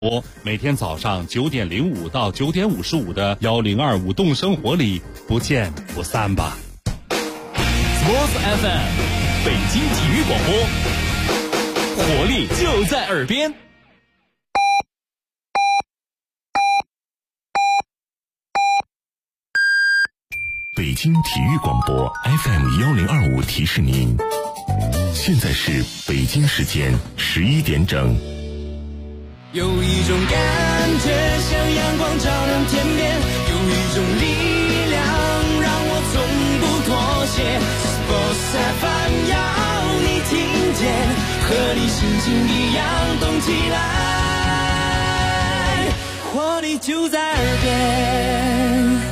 每天早上9点05到9点55的1025动生活里不见不散吧。 Sports FM 北京体育广播，活力就在耳边。 北京体育广播 FM1025提示您，现在是北京时间11点整。 有一种感觉像阳光照亮天边，有一种力量让我从不妥协。Sports FM 要你听见，和你心情一样动起来，活力就在耳边。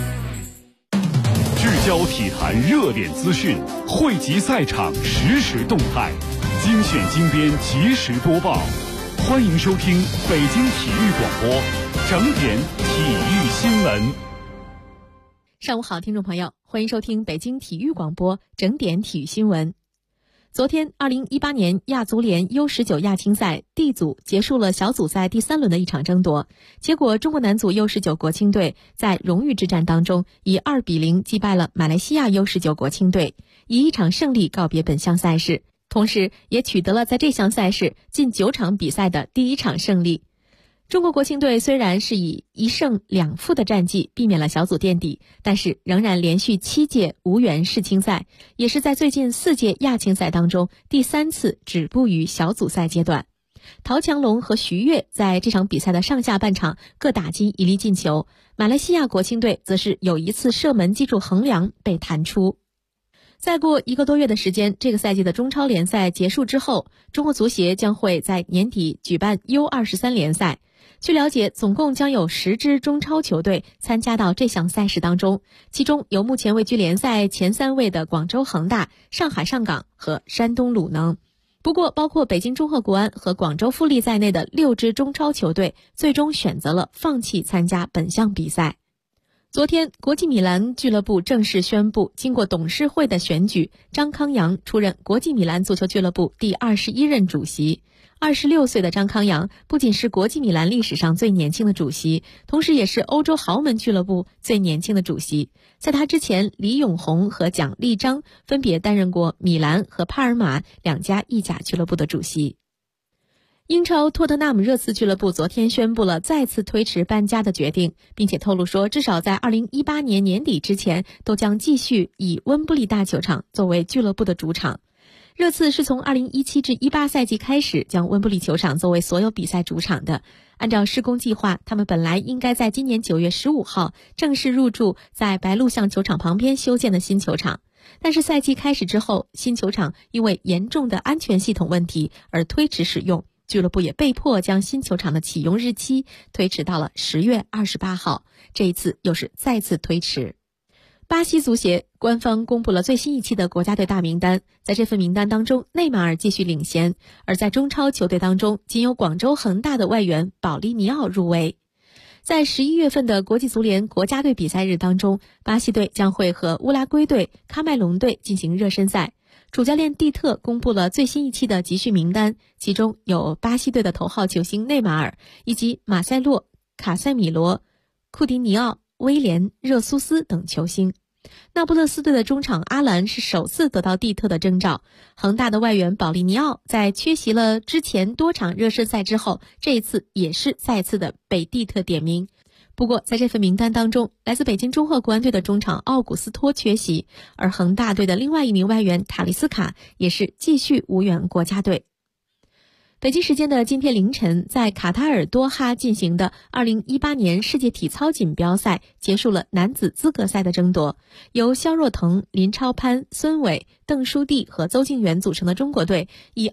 聚焦体坛热点资讯，汇集赛场实时动态，精选精编及时播报。欢迎收听北京体育广播整点体育新闻。 上午好，听众朋友，欢迎收听北京体育广播整点体育新闻。昨天2018年亚足联 U19 亚青赛 D 组结束了小组赛第3轮的一场争夺，结果中国男足 U19 国青队在荣誉之战当中以2-0击败了马来西亚 U19 国青队，以一场胜利告别本项赛事，同时也取得了在这项赛事近9场比赛的第1场胜利。中国国青队虽然是以1胜2负的战绩避免了小组垫底，但是仍然连续7届无缘世青赛，也是在最近4届亚青赛当中第3次止步于小组赛阶段。陶强龙和徐悦在这场比赛的上下半场各打进1粒进球，马来西亚国青队则是有一次射门击中横梁被弹出。再过1个多月的时间，这个赛季的中超联赛结束之后，中国足协将会在年底举办 U23 联赛。据了解，总共将有10支中超球队参加到这项赛事当中，其中有目前位居联赛前3位的广州恒大、上海上港和山东鲁能。不过，包括北京中赫国安和广州富力在内的6支中超球队最终选择了放弃参加本项比赛。昨天，国际米兰俱乐部正式宣布，经过董事会的选举，张康阳出任国际米兰足球俱乐部第21任主席。26岁的张康阳不仅是国际米兰历史上最年轻的主席，同时也是欧洲豪门俱乐部最年轻的主席。在他之前，李永红和蒋立章分别担任过米兰和帕尔马2家意甲俱乐部的主席。英超托特纳姆热刺俱乐部昨天宣布了再次推迟搬家的决定，并且透露说，至少在2018年年底之前都将继续以温布利大球场作为俱乐部的主场。热刺是从2017至18赛季开始将温布利球场作为所有比赛主场的。按照施工计划，他们本来应该在今年9月15号正式入驻在白鹿巷球场旁边修建的新球场。但是赛季开始之后，新球场因为严重的安全系统问题而推迟使用，俱乐部也被迫将新球场的启用日期推迟到了10月28号，这一次又是再次推迟。巴西足协官方公布了最新一期的国家队大名单，在这份名单当中，内马尔继续领衔，而在中超球队当中，仅有广州恒大的外援保利尼奥入围。在11月份的国际足联国家队比赛日当中，巴西队将会和乌拉圭队、喀麦隆队进行热身赛。主教练蒂特公布了最新一期的集训名单，其中有巴西队的头号球星内马尔，以及马塞洛、卡塞米罗、库迪尼奥、威廉、热苏斯等球星。那不勒斯队的中场阿兰是首次得到蒂特的征召，恒大的外援保利尼奥在缺席了之前多场热身赛之后，这一次也是再次的被蒂特点名。不过在这份名单当中，来自北京中赫国安队的中场奥古斯托缺席，而恒大队的另外一名外援塔利斯卡也是继续无缘国家队。北京时间的今天凌晨，在卡塔尔多哈进行的2018年世界体操锦标赛结束了男子资格赛的争夺，由肖若腾、林超攀、孙伟、邓书蒂和邹敬园组成的中国队以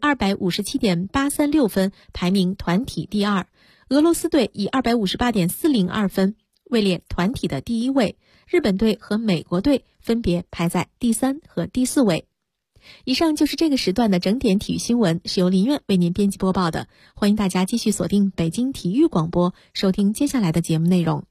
257.836 分排名团体第2，俄罗斯队以 258.402 分位列团体的第1位，日本队和美国队分别排在第3和第4位。以上就是这个时段的整点体育新闻，是由林苑为您编辑播报的。欢迎大家继续锁定北京体育广播，收听接下来的节目内容。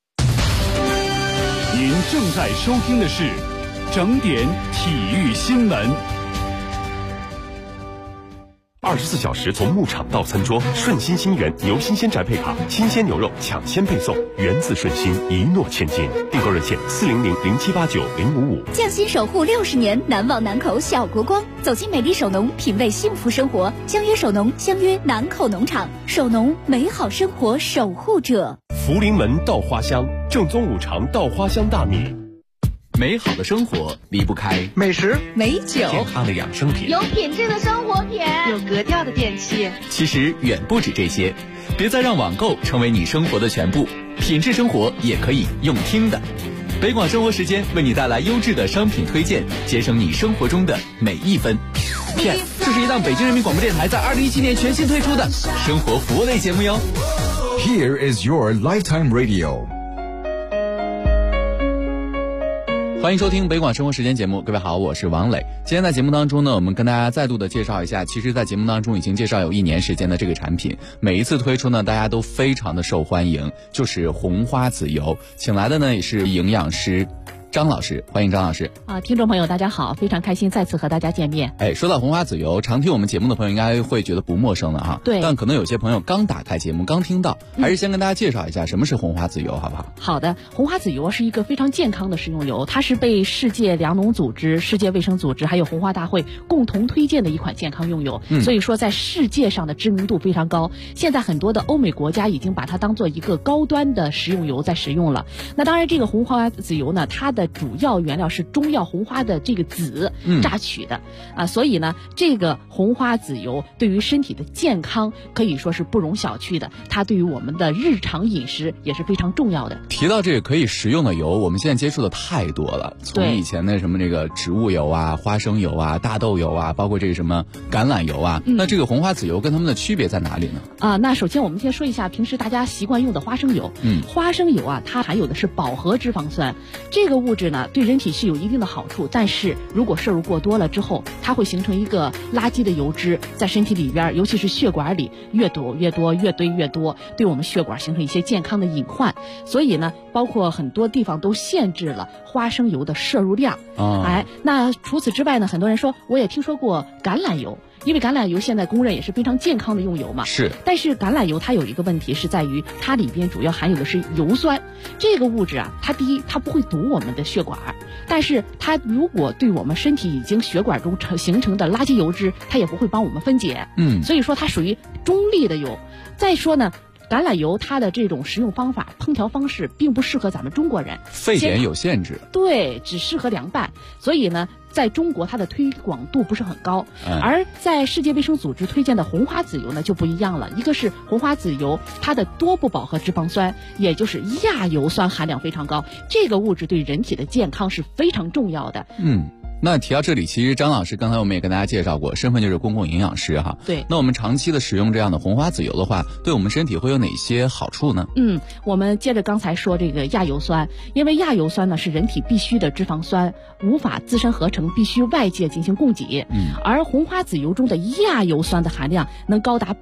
您正在收听的是整点体育新闻。 24小时从牧场到餐桌，顺心新源牛新鲜宅配卡，新鲜牛肉抢先配送，源自顺心，一诺千金。订购热线400-0789-055。 匠心守护60年，难忘南口小国光。走进美丽首农，品味幸福生活。相约首农，相约南口农场。首农，美好生活守护者。 福临门稻花香，正宗五常稻花香大米。 美好的生活离不开美食、 美酒、 健康的养生品， 有品质的生活品， 有格调的电器。 其实远不止这些，别再让网购成为你生活的全部，品质生活也可以用听的。北广生活时间为你带来优质的商品推荐，节省你生活中的每一分。这是一档北京人民广播电台在2017年全新推出的生活服务类节目哟。 Here is your lifetime radio。 欢迎收听北广生活时间节目，各位好，我是王磊。今天在节目当中呢，我们跟大家再度的介绍一下，其实在节目当中已经介绍有1年时间的这个产品，每一次推出呢，大家都非常的受欢迎，就是红花籽油。请来的呢也是营养师张老师，欢迎张老师。 听众朋友大家好，非常开心再次和大家见面。 说到红花籽油，常听我们节目的朋友应该会觉得不陌生了哈。 对。 但可能有些朋友刚打开节目，刚听到，还是先跟大家介绍一下什么是红花籽油，好不好？ 好的，红花籽油是一个非常健康的食用油，它是被世界粮农组织、世界卫生组织还有红花大会共同推荐的一款健康用油，所以说在世界上的知名度非常高。现在很多的欧美国家已经把它当做一个高端的食用油在使用了。那当然，这个红花籽油呢，它的主要原料是中药红花的这个籽榨取的所以呢，这个红花籽油对于身体的健康可以说是不容小觑的，它对于我们的日常饮食也是非常重要的。 提到这个可以食用的油，我们现在接触的太多了，从以前的什么这个植物油啊、花生油啊、大豆油啊，包括这个什么橄榄油啊，那这个红花籽油跟它们的区别在哪里呢？ 那首先我们先说一下平时大家习惯用的花生油。花生油啊，它含有的是饱和脂肪酸，这个物质呢对人体是有一定的好处，但是如果摄入过多了之后，它会形成一个垃圾的油脂在身体里边，尤其是血管里越堆越多，对我们血管形成一些健康的隐患。所以呢，包括很多地方都限制了花生油的摄入量。那除此之外呢，很多人说我也听说过橄榄油，因为橄榄油现在公认也是非常健康的用油嘛。 是。 但是橄榄油它有一个问题是在于它里边主要含有的是油酸，这个物质啊，它第一它不会堵我们的血管，但是它如果对我们身体已经血管中形成的垃圾油脂，它也不会帮我们分解。所以说它属于中立的油。再说呢，橄榄油它的这种食用方法、烹调方式并不适合咱们中国人， 沸点有限制。 对，只适合凉拌。所以呢，在中国它的推广度不是很高。而在世界卫生组织推荐的红花籽油呢就不一样了，一个是红花籽油它的多不饱和脂肪酸，也就是亚油酸含量非常高，这个物质对人体的健康是非常重要的。 那提到这里，其实张老师刚才我们也跟大家介绍过，身份就是公共营养师哈。 对。 那我们长期的使用这样的红花籽油的话，对我们身体会有哪些好处呢？ 我们接着刚才说这个亚油酸，因为亚油酸呢是人体必需的脂肪酸，无法自身合成，必须外界进行供给。而红花籽油中的亚油酸的含量能高达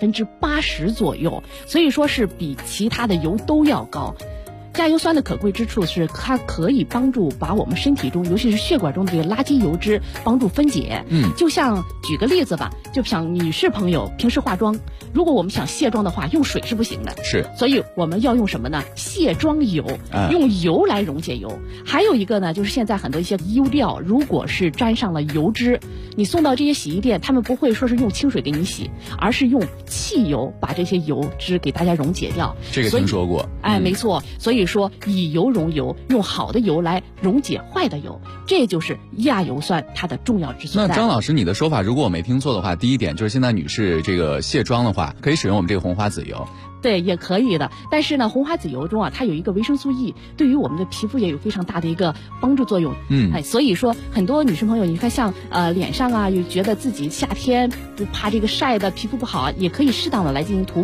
80%左右，所以说是比其他的油都要高。亚油酸的可贵之处是它可以帮助把我们身体中尤其是血管中的这个垃圾油脂帮助分解。就像举个例子吧，就像女士朋友平时化妆，如果我们想卸妆的话，用水是不行的， 是， 所以我们要用什么呢？卸妆油，用油来溶解油。还有一个呢，就是现在很多一些衣料，如果是沾上了油脂，你送到这些洗衣店，他们不会说是用清水给你洗，而是用汽油把这些油脂给大家溶解掉。 这个听说过。 没错，所以说以油溶油，用好的油来溶解坏的油，这就是亚油酸它的重要之所在。 那张老师，你的说法如果我没听错的话，第一点就是现在女士这个卸妆的话，可以使用我们这个红花籽油。 对，也可以的。但是呢，红花籽油中啊，它有一个维生素 E， 对于我们的皮肤也有非常大的一个帮助作用。所以说很多女生朋友，你看像脸上啊，又觉得自己夏天不怕这个晒的皮肤不好，也可以适当的来进行涂抹。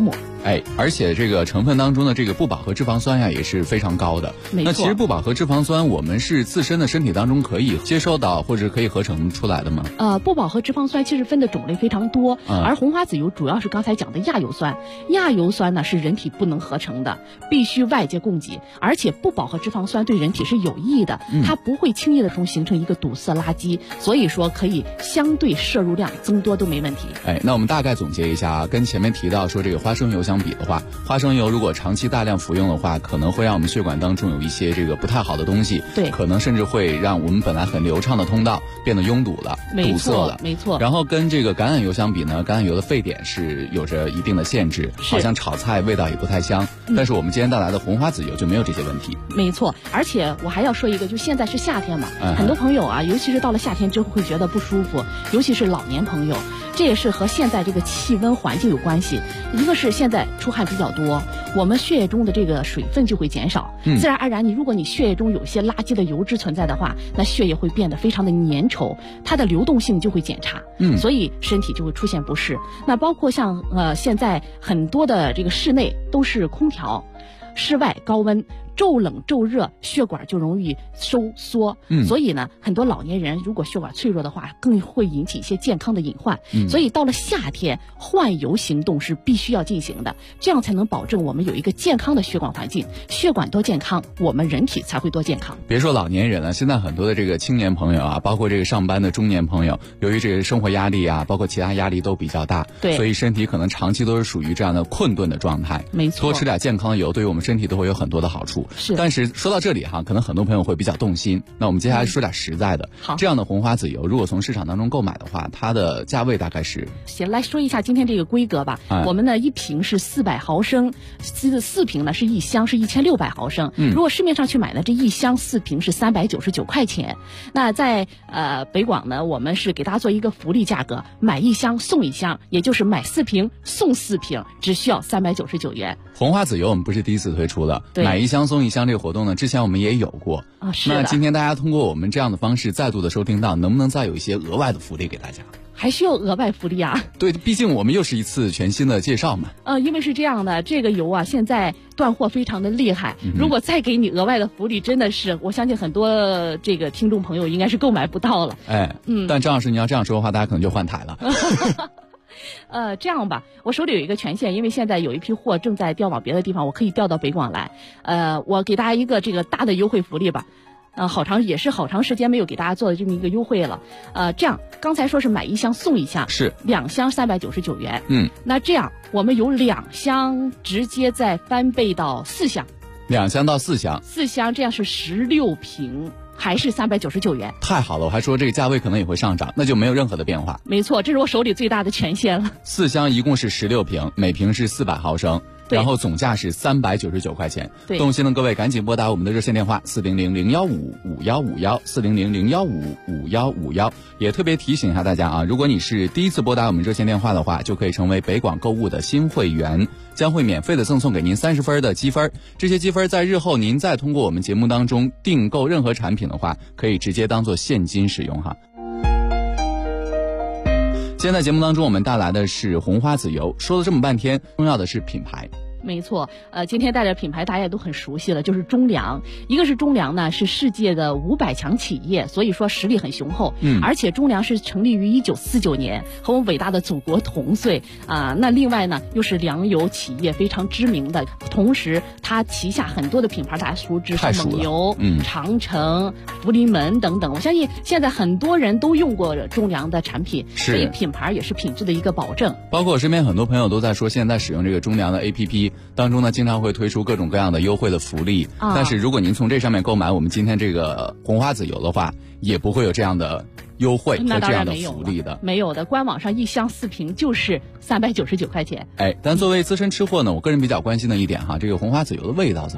而且这个成分当中的这个不饱和脂肪酸呀也是非常高的。 没错。 那其实不饱和脂肪酸我们是自身的身体当中可以接收到或者可以合成出来的吗？ 不饱和脂肪酸其实分的种类非常多，而红花籽油主要是刚才讲的亚油酸。亚油酸呢是人体不能合成的，必须外界供给，而且不饱和脂肪酸对人体是有益的，它不会轻易的形成一个堵塞垃圾，所以说可以相对摄入量增多都没问题。 那我们大概总结一下啊，跟前面提到说这个花生油相比的话，花生油如果长期大量服用的话，可能会让我们血管当中有一些这个不太好的东西， 对， 可能甚至会让我们本来很流畅的通道变得拥堵了，堵塞了， 没错。 然后跟这个橄榄油相比呢，橄榄油的沸点是有着一定的限制，好像炒菜味道也不太香，但是我们今天带来的红花籽油就没有这些问题。 没错，而且我还要说一个，就现在是夏天嘛，很多朋友啊，尤其是到了夏天之后会觉得不舒服，尤其是老年朋友，这也是和现在这个气温环境有关系。一个是现在出汗比较多，我们血液中的这个水分就会减少，自然而然如果你血液中有些垃圾的油脂存在的话，那血液会变得非常的粘稠，它的流动性就会减差，所以身体就会出现不适。那包括像现在很多的这个室内都是空调，室外高温，骤冷骤热，血管就容易收缩，所以呢，很多老年人如果血管脆弱的话，更会引起一些健康的隐患。所以到了夏天，换油行动是必须要进行的，这样才能保证我们有一个健康的血管环境。血管多健康，我们人体才会多健康。 别说老年人了，现在很多的这个青年朋友啊，包括这个上班的中年朋友，由于这个生活压力啊，包括其他压力都比较大， 对， 所以身体可能长期都是属于这样的困顿的状态。 没错， 多吃点健康的油，对于我们身体都会有很多的好处。 是， 但是说到这里哈，可能很多朋友会比较动心。那我们接下来说点实在的。 好， 这样的红花籽油，如果从市场当中购买的话，它的价位大概是？ 行，来说一下今天这个规格吧。我们呢一瓶是400毫升，4瓶呢是一箱是1600毫升。如果市面上去买呢，这一箱4瓶是399块钱。那在北广呢，我们是给大家做一个福利价格，买一箱送一箱，也就是买4瓶送4瓶，只需要399元。 红花籽油我们不是第一次推出了，买一箱送一箱这个活动呢，之前我们也有过啊。是的。 那今天大家通过我们这样的方式再度的收听到，能不能再有一些额外的福利给大家？ 还需要额外福利啊？ 对，毕竟我们又是一次全新的介绍嘛。 因为是这样的，这个油啊现在断货非常的厉害，如果再给你额外的福利，真的是我相信很多这个听众朋友应该是购买不到了。 但张老师你要这样说的话，大家可能就换台了。 这样吧，我手里有一个权限，因为现在有一批货正在调往别的地方，我可以调到北广来。我给大家一个这个大的优惠福利吧。好长时间没有给大家做的这么一个优惠了。这样刚才说是买一箱送一箱， 是 2箱399元。那这样我们有2箱直接再翻倍到4箱 ，2箱到4箱 ，4箱这样是16瓶。还是399元， 太好了！我还说这个价位可能也会上涨，那就没有任何的变化。 没错，这是我手里最大的权限了。 4箱一共是16瓶，每瓶是400毫升，然后总价是399块钱。动心的各位赶紧拨打我们的热线电话400-015-5151，400-015-5151。也特别提醒一下大家啊，如果你是第一次拨打我们热线电话的话，就可以成为北广购物的新会员，将会免费的赠送给您30分的积分。这些积分在日后您再通过我们节目当中订购任何产品的话，可以直接当做现金使用哈。现在节目当中我们带来的是红花籽油，说了这么半天，重要的是品牌。 没错，今天带着品牌大家也都很熟悉了，就是中粮。一个是中粮呢是世界的500强企业，所以说实力很雄厚。而且中粮是成立于1949年，和我们伟大的祖国同岁啊。那另外呢又是粮油企业非常知名的，同时它旗下很多的品牌大家熟知，是蒙牛、长城、福临门等等。我相信现在很多人都用过中粮的产品，所以品牌也是品质的一个保证。 包括我身边很多朋友都在说，现在使用这个中粮的 APP。当中呢，经常会推出各种各样的优惠的福利，但是如果您从这上面购买我们今天这个红花籽油的话，也不会有这样的优惠和这样的福利的。 没有的，官网上一箱4瓶就是399块钱。 但作为资深吃货呢，我个人比较关心的一点哈，这个红花籽油的味道怎么样？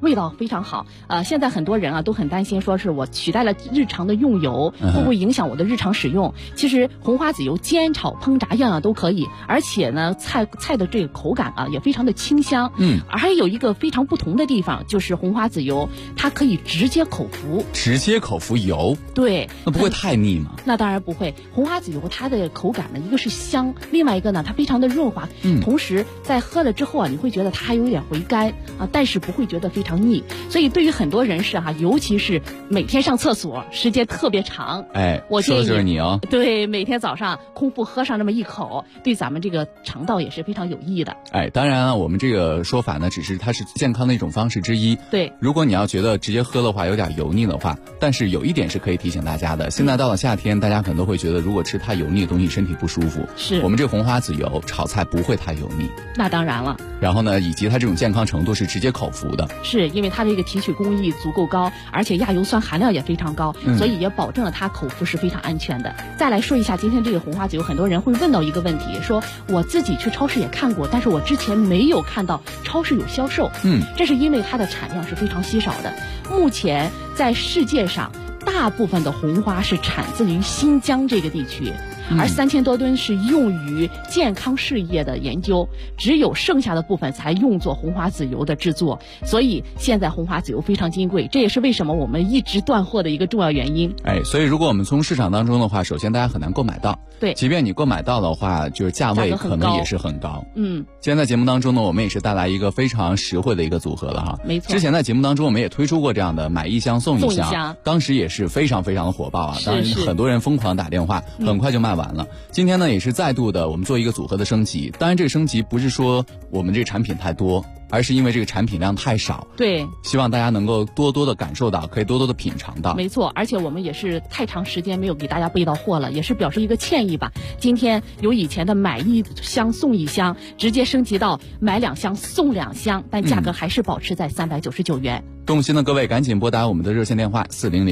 味道非常好。现在很多人啊都很担心，说是我取代了日常的用油，会不会影响我的日常使用？其实红花籽油煎炒烹炸样样都可以，而且呢菜的这个口感啊也非常的清香。还有一个非常不同的地方，就是红花籽油它可以直接口服。 直接口服油？对，那不会太腻吗？ 那当然不会。红花籽油它的口感呢，一个是香，另外一个呢它非常的润滑，同时在喝了之后啊，你会觉得它还有点回甘啊，但是不会觉得非常腻。所以对于很多人士哈，尤其是每天上厕所时间特别长，我建议说的就是你哦。对，每天早上空腹喝上那么一口，对咱们这个肠道也是非常有益的。 当然啊，我们这个说法呢，只是它是健康的一种方式之一。 对， 如果你要觉得直接喝的话有点油腻的话，但是有一点是可以提醒大家的，现在到了夏天，大家可能都会觉得如果吃太油腻的东西身体不舒服。 是， 我们这个红花籽油炒菜不会太油腻。 那当然了。 然后呢，以及它这种健康程度是直接口服的。 是因为它这个提取工艺足够高，而且亚油酸含量也非常高，所以也保证了它口服是非常安全的。再来说一下今天这个红花籽油，很多人会问到一个问题，说我自己去超市也看过，但是我之前没有看到超市有销售。这是因为它的产量是非常稀少的。目前在世界上大部分的红花是产自于新疆这个地区，而3000多吨是用于健康事业的研究，只有剩下的部分才用作红花籽油的制作。所以现在红花籽油非常金贵，这也是为什么我们一直断货的一个重要原因。 所以如果我们从市场当中的话，首先大家很难购买到。 对， 即便你购买到的话，就是价位可能也是很高。今天在节目当中呢，我们也是带来一个非常实惠的一个组合了哈。 没错。 之前在节目当中我们也推出过这样的买一箱送一箱，当时也是非常非常的火爆啊。当然很多人疯狂打电话，很快就卖完了。今天呢也是再度的我们做一个组合的升级，当然这个升级不是说我们这个产品太多，而是因为这个产品量太少。 对， 希望大家能够多多的感受到，可以多多的品尝到。 没错，而且我们也是太长时间没有给大家备到货了，也是表示一个歉意吧。今天由以前的买一箱送一箱，直接升级到买2箱送2箱，但价格还是保持在399元。 动心的各位赶紧拨打我们的热线电话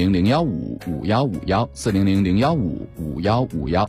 400-015-5151，400-015-5151。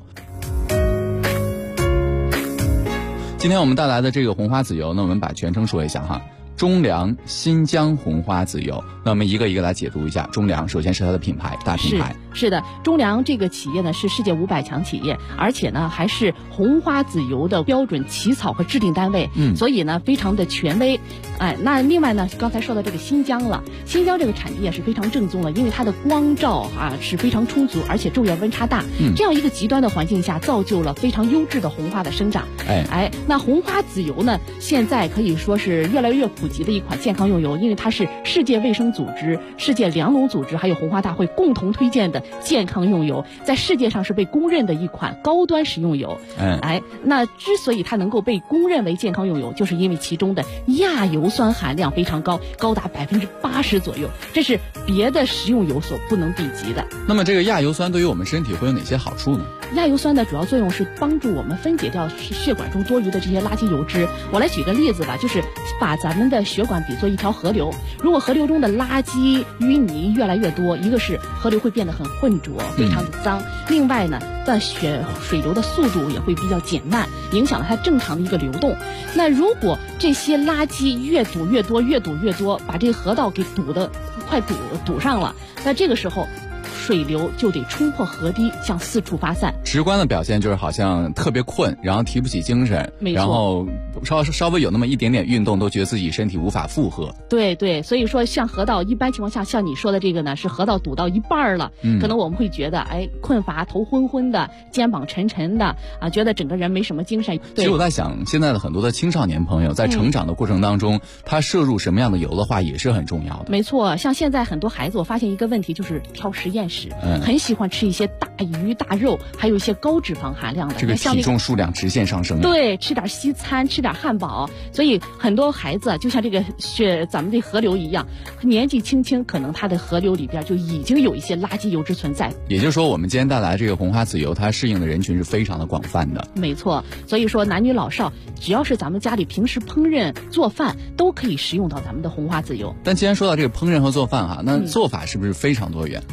今天我们带来的这个红花籽油呢，我们把全称说一下哈，中粮新疆红花籽油。那我们一个一个来解读一下。中粮首先是它的品牌，大品牌。 是的，中粮这个企业呢是世界500强企业，而且呢还是红花籽油的标准起草和制定单位，所以呢非常的权威。那另外呢，刚才说到这个新疆了，新疆这个产地也是非常正宗的，因为它的光照是非常充足，而且昼夜温差大，这样一个极端的环境下，造就了非常优质的红花的生长。那红花籽油呢，现在可以说是越来越普及的一款健康用油，因为它是世界卫生组织、世界粮农组织还有红花大会共同推荐的健康用油，在世界上是被公认的一款高端食用油。那之所以它能够被公认为健康用油，就是因为其中的亚油酸含量非常高，高达80%左右，这是别的食用油所不能比及的。 那么这个亚油酸对于我们身体会有哪些好处呢？ 亚油酸的主要作用是帮助我们分解掉血管中多余的这些垃圾油脂。我来举个例子吧，就是把咱们的血管比作一条河流，如果河流中的垃圾淤泥越来越多，一个是河流会变得很浑浊，非常的脏，另外呢水流的速度也会比较减慢，影响了它正常的一个流动。那如果这些垃圾越堵越多，把这个河道给快堵上了，那这个时候水流就得冲破河堤向四处发散。 直观的表现就是好像特别困，然后提不起精神，然后稍微有那么一点点运动都觉得自己身体无法负荷。 对，所以说像河道一般情况下，像你说的这个呢，是河道堵到一半了，可能我们会觉得困乏、头昏昏的、肩膀沉沉的觉得整个人没什么精神。 其实我在想，现在的很多的青少年朋友在成长的过程当中，他摄入什么样的油的话也是很重要的。 没错，像现在很多孩子，我发现一个问题就是挑实验室，很喜欢吃一些大鱼大肉，还有一些高脂肪含量的， 这个体重数量直线上升。 对，吃点西餐，吃点汉堡，所以很多孩子就像这个咱们的河流一样，年纪轻轻可能他的河流里边就已经有一些垃圾油脂存在。 也就是说，我们今天带来这个红花籽油，它适应的人群是非常的广泛的。 没错，所以说男女老少，只要是咱们家里平时烹饪做饭，都可以食用到咱们的红花籽油。 但既然说到这个烹饪和做饭那做法是不是非常多元？ 那当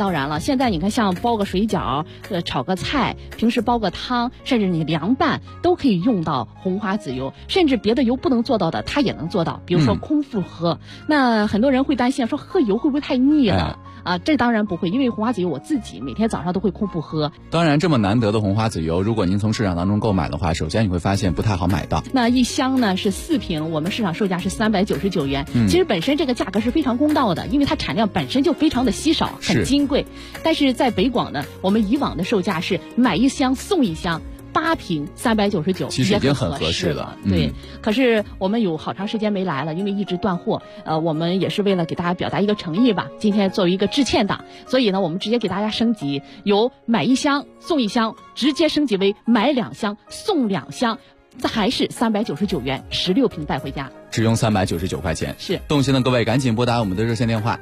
当然了，现在你看像包个水饺，炒个菜，平时煲个汤，甚至你凉拌都可以用到红花籽油，甚至别的油不能做到的它也能做到，比如说空腹喝。那很多人会担心说喝油会不会太腻了？这当然不会，因为红花籽油我自己每天早上都会空腹喝。 当然，这么难得的红花籽油，如果您从市场当中购买的话，首先你会发现不太好买到。 那一箱呢是4瓶，我们市场售价是399元。其实本身这个价格是非常公道的，因为它产量本身就非常的稀少，很金贵。但是在北广呢，我们以往的售价是买1箱送1箱。8瓶399， 其实已经很合适了。 对，可是我们有好长时间没来了，因为一直断货。我们也是为了给大家表达一个诚意吧，今天作为一个致歉档，所以呢，我们直接给大家升级，由买1箱送1箱，直接升级为买2箱送2箱，这还是399元，16瓶带回家， 只用399块钱。 是， 动心的各位赶紧拨打我们的热线电话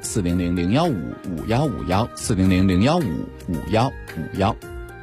400-015-5151，400-015-5151。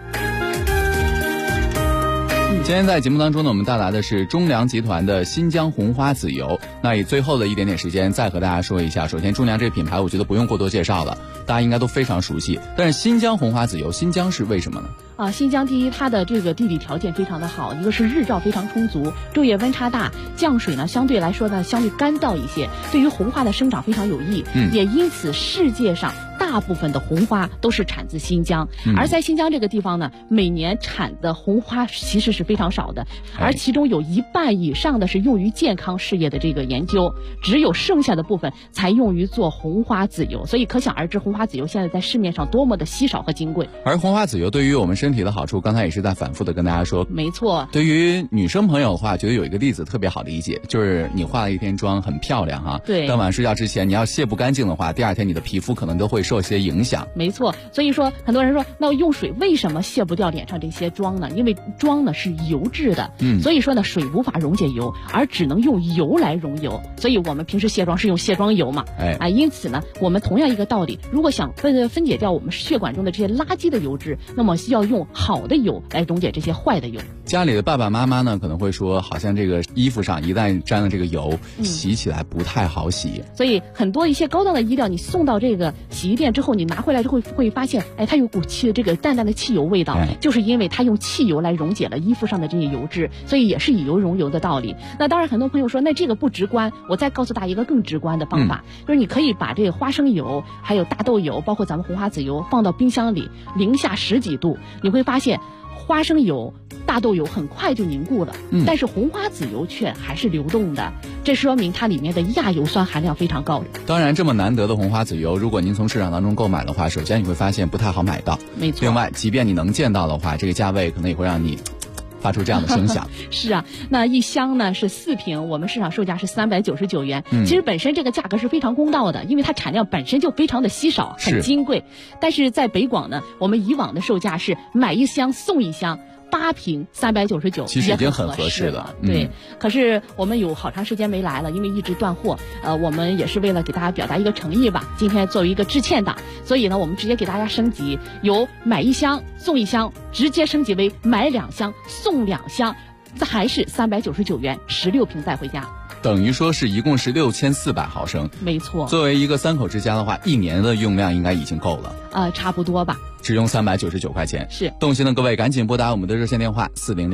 今天在节目当中呢，我们带来的是中粮集团的新疆红花籽油。那以最后的一点点时间再和大家说一下，首先中粮这个品牌我觉得不用过多介绍了，大家应该都非常熟悉。但是新疆红花籽油，新疆是为什么呢？ 新疆第一，它的这个地理条件非常的好，一个是日照非常充足，昼夜温差大，降水呢相对来说呢相对干燥一些，对于红花的生长非常有益。也因此世界上大部分的红花都是产自新疆，而在新疆这个地方呢，每年产的红花其实是非常少的，而其中有1半以上的是用于健康事业的这个研究，只有剩下的部分才用于做红花籽油，所以可想而知红花籽油现在在市面上多么的稀少和金贵。 而红花籽油对于我们身体的好处，刚才也是在反复的跟大家说。 没错， 对于女生朋友的话，觉得有一个例子特别好理解，就是你化了一天妆很漂亮哈， 对， 当晚睡觉之前你要卸不干净的话，第二天你的皮肤可能都会受些影响。 没错，所以说很多人说，那用水为什么卸不掉脸上这些妆呢？因为妆呢是油质的，所以说呢水无法溶解油，而只能用油来溶油，所以我们平时卸妆是用卸妆油嘛，因此呢我们同样一个道理，如果想分解掉我们血管中的这些垃圾的油脂，那么需要用好的油来溶解这些坏的油。 家里的爸爸妈妈呢可能会说，好像这个衣服上一旦沾了这个油，洗起来不太好洗， 所以很多一些高档的衣料你送到这个洗衣店之后，你拿回来之后会发现，它有股这个淡淡的汽油味道，就是因为它用汽油来溶解了衣服上的这些油脂，所以也是以油溶油的道理。那当然很多朋友说，那这个不直观，我再告诉大家一个更直观的方法，就是你可以把这个花生油还有大豆油包括咱们红花籽油放到冰箱里零下10几度，你会发现花生油大豆油很快就凝固了，但是红花籽油却还是流动的，这说明它里面的亚油酸含量非常高。 当然这么难得的红花籽油，如果您从市场当中购买的话，首先你会发现不太好买到。 没错， 另外即便你能见到的话，这个价位可能也会让你发出这样的声响。 是啊，那一箱呢是4瓶，我们市场售价是399元。其实本身这个价格是非常公道的，因为它产量本身就非常的稀少，很金贵。但是在北广呢，我们以往的售价是买1箱送1箱。8瓶399， 其实已经很合适了。 对，可是我们有好长时间没来了，因为一直断货。我们也是为了给大家表达一个诚意吧，今天作为一个致歉档，所以呢，我们直接给大家升级，由买1箱送1箱，直接升级为买2箱送2箱，这还是399元，16瓶带回家。 等于说是一共是6400毫升。 没错， 作为一个3口之家的话，1年的用量应该已经够了。 差不多吧。 只用399块钱。 是， 动心的各位赶紧拨打我们的热线电话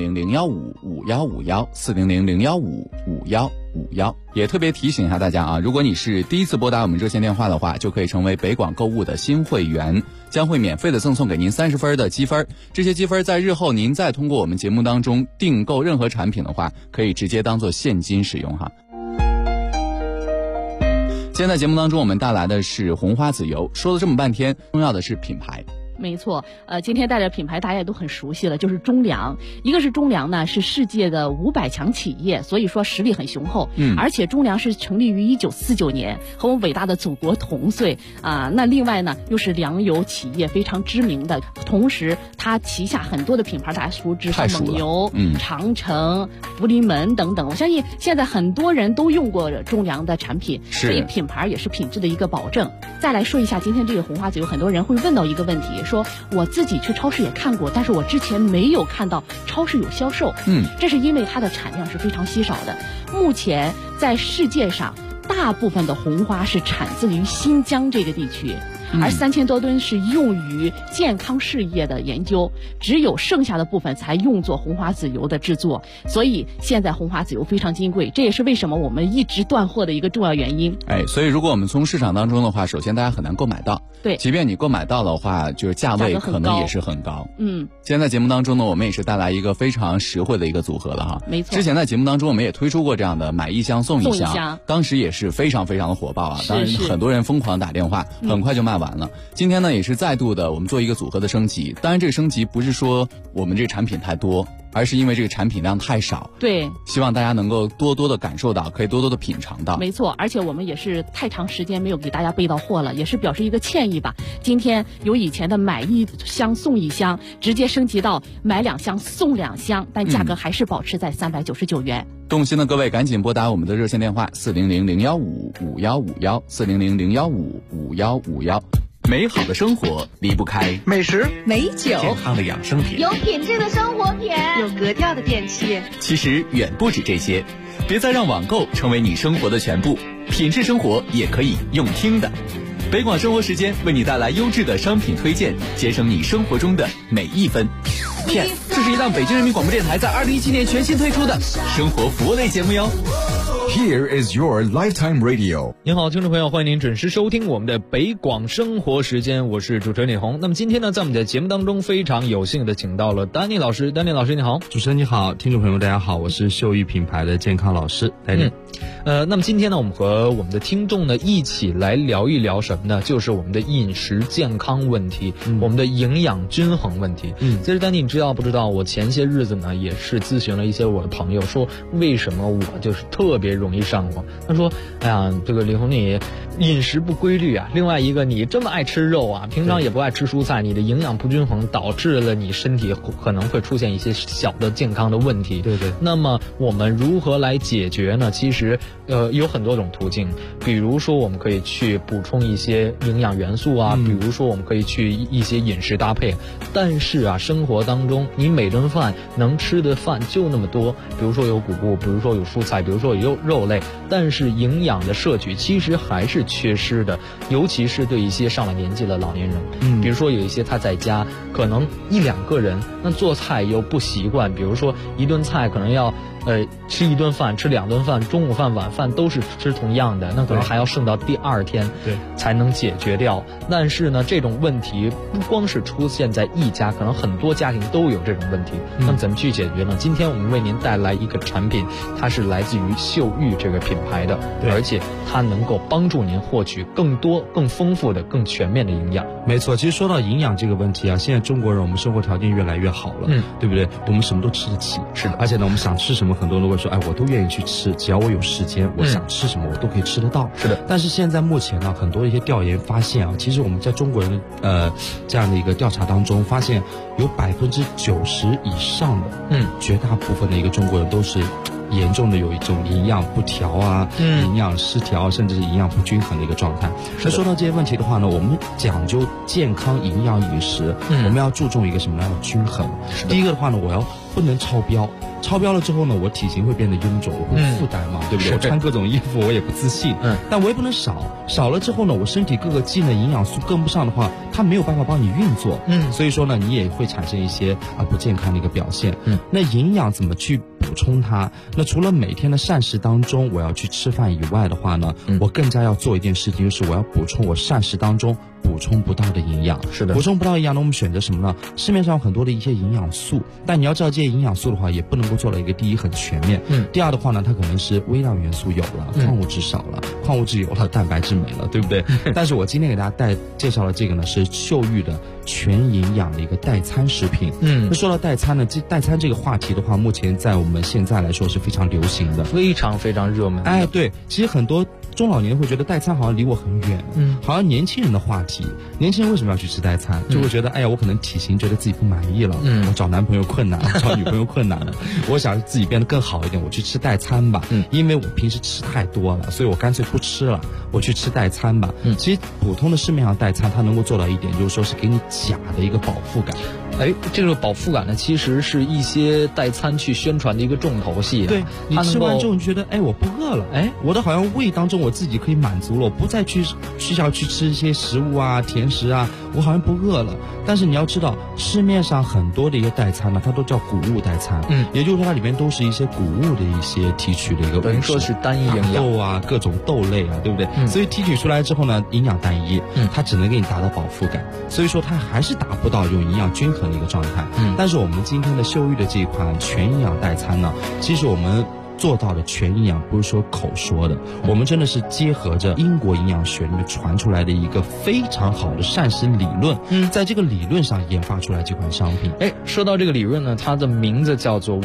400-015-5151，400-015-5151。也特别提醒一下大家啊，如果你是第一次拨打我们热线电话的话，就可以成为北广购物的新会员，将会免费的赠送给您30分的积分。这些积分在日后您再通过我们节目当中订购任何产品的话，可以直接当做现金使用哈。现在节目当中我们带来的是红花籽油，说了这么半天，重要的是品牌。 没错，今天带的品牌大家也都很熟悉了，就是中粮。一个是中粮呢是世界的500强企业，所以说实力很雄厚。而且中粮是成立于1949年，和我们伟大的祖国同岁啊。那另外呢又是粮油企业非常知名的，同时它旗下很多的品牌大家熟知，像蒙牛、长城、福临门等等。我相信现在很多人都用过中粮的产品，所以品牌也是品质的一个保证。再来说一下今天这个红花籽油，很多人会问到一个问题，说我自己去超市也看过，但是我之前没有看到超市有销售。这是因为它的产量是非常稀少的。目前在世界上大部分的红花是产自于新疆这个地区， 而3000多吨是用于健康事业的研究，只有剩下的部分才用作红花籽油的制作。所以现在红花籽油非常金贵，这也是为什么我们一直断货的一个重要原因。 所以如果我们从市场当中的话，首先大家很难购买到， 对， 即便你购买到的话，就是价位可能也是很高。今天在节目当中呢，我们也是带来一个非常实惠的一个组合了哈。 没错， 之前在节目当中我们也推出过这样的买一箱送一箱，当时也是非常非常的火爆啊，当然很多人疯狂打电话，很快就卖完了。今天呢也是再度的我们做一个组合的升级，当然这个升级不是说我们这个产品太多，而是因为这个产品量太少， 对， 希望大家能够多多的感受到，可以多多的品尝到。 没错，而且我们也是太长时间没有给大家备到货了，也是表示一个歉意吧。今天由以前的买一箱送一箱，直接升级到买2箱送2箱，但价格还是保持在399元。 动心的各位赶紧拨打我们的热线电话400-015-5151，400-015-5151。美好的生活离不开美食、 美酒、 健康的养生品， 有品质的生活品， 有格调的电器。 其实远不止这些，别再让网购成为你生活的全部，品质生活也可以用听的。北广生活时间为你带来优质的商品推荐，节省你生活中的每一分。片，这是一档北京人民广播电台在2017年全新推出的生活服务类节目哟。 Here is your lifetime radio。 您好，听众朋友，欢迎您准时收听我们的北广生活时间，我是主持人李红。那么今天呢，在我们的节目当中，非常有幸的请到了丹尼老师。丹尼老师你好。 主持人你好，听众朋友大家好，我是秀玉品牌的健康老师丹尼。 那么今天呢，我们和我们的听众呢一起来聊一聊什么呢？就是我们的饮食健康问题，我们的营养均衡问题。其实丹尼你知道不知道，我前些日子呢也是咨询了一些我的朋友，说为什么我就是特别容易上火。他说哎呀，这个李红你饮食不规律啊，另外一个你这么爱吃肉啊，平常也不爱吃蔬菜，你的营养不均衡，导致了你身体可能会出现一些小的健康的问题。 对对。 那么我们如何来解决呢？其实有很多种途径，比如说我们可以去补充一些营养元素啊，比如说我们可以去一些饮食搭配。但是啊，生活当中你每顿饭能吃的饭就那么多，比如说有谷物，比如说有蔬菜，比如说有肉类，但是营养的摄取其实还是缺失的，尤其是对一些上了年纪的老年人。比如说有一些他在家可能1-2个人，那做菜又不习惯，比如说一顿菜可能要吃1顿饭，吃2顿饭，中午饭晚饭都是吃同样的，那可能还要剩到第2天才能解决掉。但是呢，这种问题不光是出现在一家，可能很多家庭都有这种问题。那么怎么去解决呢？今天我们为您带来一个产品，它是来自于秀玉这个品牌的，而且它能够帮助您获取更多、更丰富的、更全面的营养。 没错，其实说到营养这个问题啊，现在中国人我们生活条件越来越好了，对不对？我们什么都吃得起，是的。而且呢，我们想吃什么，很多人都会说，哎，我都愿意去吃，只要我有时间，我想吃什么我都可以吃得到。 是的。 但是现在目前呢，很多一些调研发现啊，其实我们在中国人这样的一个调查当中，发现有90%以上的，绝大部分的一个中国人都是严重的有一种营养不调啊，营养失调，甚至是营养不均衡的一个状态。那说到这些问题的话呢，我们讲究健康营养饮食，我们要注重一个什么样的均衡？第一个的话呢，我要不能超标。超标了之后呢，我体型会变得臃肿，我会负担嘛，对不对？我穿各种衣服我也不自信，但我也不能少了之后呢，我身体各个机能营养素跟不上的话，它没有办法帮你运作，所以说呢，你也会产生一些不健康的一个表现。那营养怎么去补充它？那除了每天的膳食当中我要去吃饭以外的话呢，我更加要做一件事情，就是我要补充我膳食当中补充不到的营养。 是的。 补充不到营养呢，我们选择什么呢？市面上有很多的一些营养素，但你要知道这些营养素的话，也不能够做到一个第一很全面，第二的话呢，它可能是微量元素有了，矿物质少了，矿物质有了，蛋白质没了，对不对？但是我今天给大家介绍的这个呢，是秀玉的全营养的一个代餐食品。那说到代餐呢，代餐这个话题的话，目前在我们现在来说是非常流行的， 非常非常热门。 哎，对，其实很多中老年人会觉得代餐好像离我很远，好像年轻人的话题。年轻人为什么要去吃代餐？就会觉得，哎呀，我可能体型觉得自己不满意了，我找男朋友困难，我找女朋友困难了，我想自己变得更好一点，我去吃代餐吧。因为我平时吃太多了，所以我干脆不吃了，我去吃代餐吧。其实普通的市面上代餐，它能够做到一点，就是说是给你假的一个饱腹感。 这个饱腹感呢，其实是一些代餐去宣传的一个重头戏。 对，你吃完之后你觉得，我不饿了，我的好像胃当中我自己可以满足了，我不再去吃一些食物啊、甜食啊，我好像不饿了。但是你要知道，市面上很多的一个代餐呢，它都叫谷物代餐，也就是说它里面都是一些谷物的一些提取的一个物质， 等于说是单一营养， 豆啊，各种豆类啊，对不对？所以提取出来之后呢，营养单一，它只能给你达到饱腹感，所以说它还是达不到这种营养均衡的一个状态。但是我们今天的秀玉的这一款全营养代餐呢，其实我们做到的全营养不是说口说的，我们真的是结合着英国营养学里面传出来的一个非常好的膳食理论，在这个理论上研发出来这款商品。 说到这个理论呢，它的名字叫做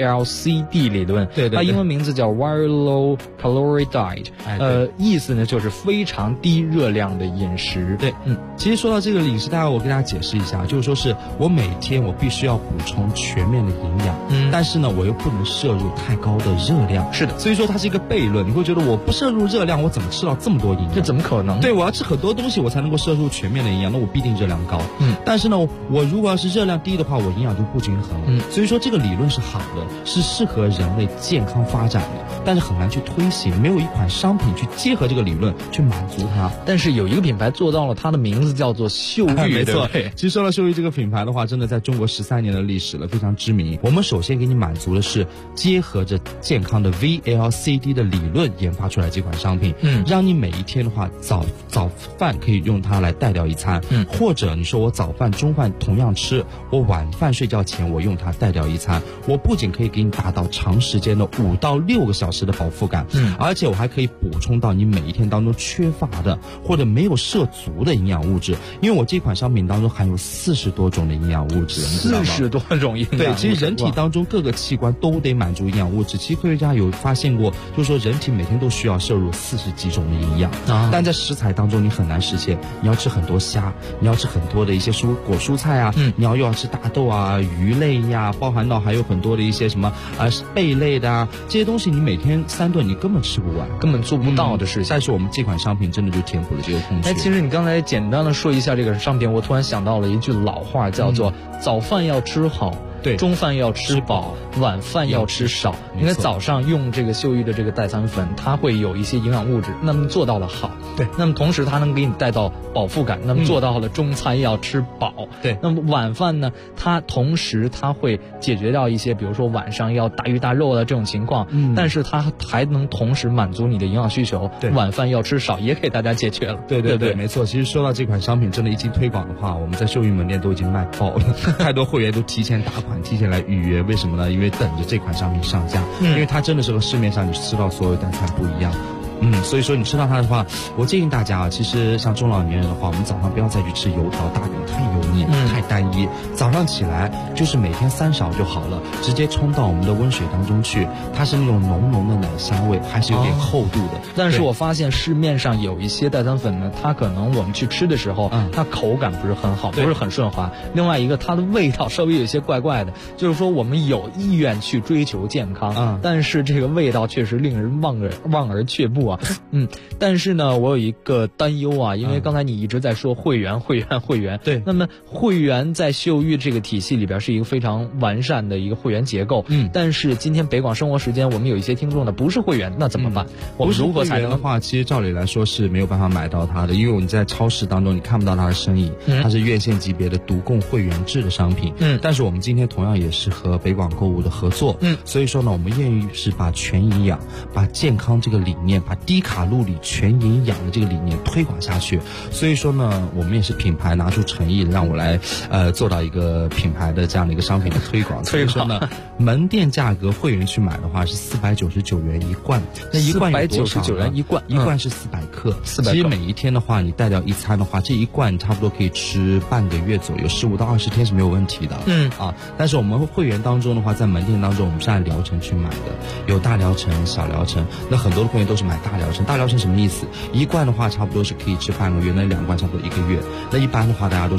VLCD 理论，对，它英文名字叫 Very Low Calorie Diet，意思呢就是非常低热量的饮食。 对，其实说到这个饮食，我给大家解释一下，就是说是我每天我必须要补充全面的营养，但是呢我又不能摄入太高的热量， 是的， 所以说它是一个悖论。你会觉得我不摄入热量，我怎么吃到这么多营养？ 这怎么可能？ 对，我要吃很多东西，我才能够摄入全面的营养，那我必定热量高。但是呢，我如果要是热量低的话，我营养就不均衡了。所以说这个理论是好的，是适合人类健康发展的，但是很难去推行，没有一款商品去结合这个理论去满足它。 但是有一个品牌做到了，它的名字叫做秀玉， 没错。其实说到秀玉这个品牌的话，真的在中国13年的历史了，非常知名。我们首先给你满足的是结合着健康的 VLCD 的理论研发出来这款商品，让你每一天的话早饭可以用它来代掉一餐，或者你说我早饭中饭同样吃，我晚饭睡觉前我用它代掉一餐，我不仅可以给你达到长时间的5到6个小时的饱腹感，而且我还可以补充到你每一天当中缺乏的或者没有摄足的营养物质，因为我这款商品当中含有40多种的营养物质 ，40多种营养物质。 对，其实人体当中各个器官都得满足营养物质。其实科学家有发现过，就是说人体每天都需要摄入40几种的营养，但在食材当中你很难实现。你要吃很多虾，你要吃很多的一些蔬菜啊，你又要吃大豆啊、鱼类呀，包含到还有很多的一些什么贝类的啊，这些东西你每天3顿你根本吃不完， 根本做不到的事情。 但是我们这款商品真的就填补了这个空缺。 其实你刚才简单的说一下这个商品，我突然想到了一句老话，叫做早饭要吃好， 对， 中饭要吃饱，晚饭要吃少。你看早上用这个秀玉的这个代餐粉，它会有一些营养物质，那么做到了好， 对， 那么同时它能给你带到饱腹感，那么做到了中餐要吃饱， 对， 那么晚饭呢，它同时它会解决掉一些，比如说晚上要大鱼大肉的这种情况，但是它还能同时满足你的营养需求， 对， 晚饭要吃少也给大家解决了， 对，没错。其实说到这款商品，真的一经推广的话，我们在秀玉门店都已经卖爆了，太多会员都提前打款，提前来预约。为什么呢？因为等着这款商品上架，因为它真的是和市面上你吃到所有代餐不一样。所以说你吃到它的话，我建议大家其实像中老年人的话，我们早上不要再去吃油条大饼，太油腻，太单一。早上起来就是每天3勺就好了，直接冲到我们的温水当中去，它是那种浓浓的奶香味，还是有点厚度的。 但是我发现市面上有一些代餐粉呢，它可能我们去吃的时候，它口感不是很好，不是很顺滑。另外一个，它的味道稍微有些怪怪的，就是说我们有意愿去追求健康，但是这个味道确实令人望而却步啊。但是呢，我有一个担忧啊，因为刚才你一直在说会员， 对， 那么会员在秀玉这个体系里边是一个非常完善的一个会员结构，但是今天北广生活时间，我们有一些听众呢不是会员，那怎么办？我们如何才能的话，其实照理来说是没有办法买到它的，因为你在超市当中你看不到它的身影，它是院线级别的独供会员制的商品，但是我们今天同样也是和北广购物的合作，所以说呢，我们愿意是把全营养、把健康这个理念、把低卡路里全营养的这个理念推广下去。所以说呢，我们也是品牌拿出诚意让我来做到一个品牌的这样的一个商品的推广。所以说呢，门店价格会员去买的话是499元一罐，那一罐有多少呢？499元一罐，一罐是400克。其实每一天的话，你带掉一餐的话，这一罐差不多可以吃半个月左右，15到20天是没有问题的。但是我们会员当中的话，在门店当中我们是按疗程去买的，有大疗程、小疗程。那很多的会员都是买大疗程。大疗程什么意思？一罐的话差不多是可以吃半个月，那2罐差不多1个月。那一般的话，大家都是6罐。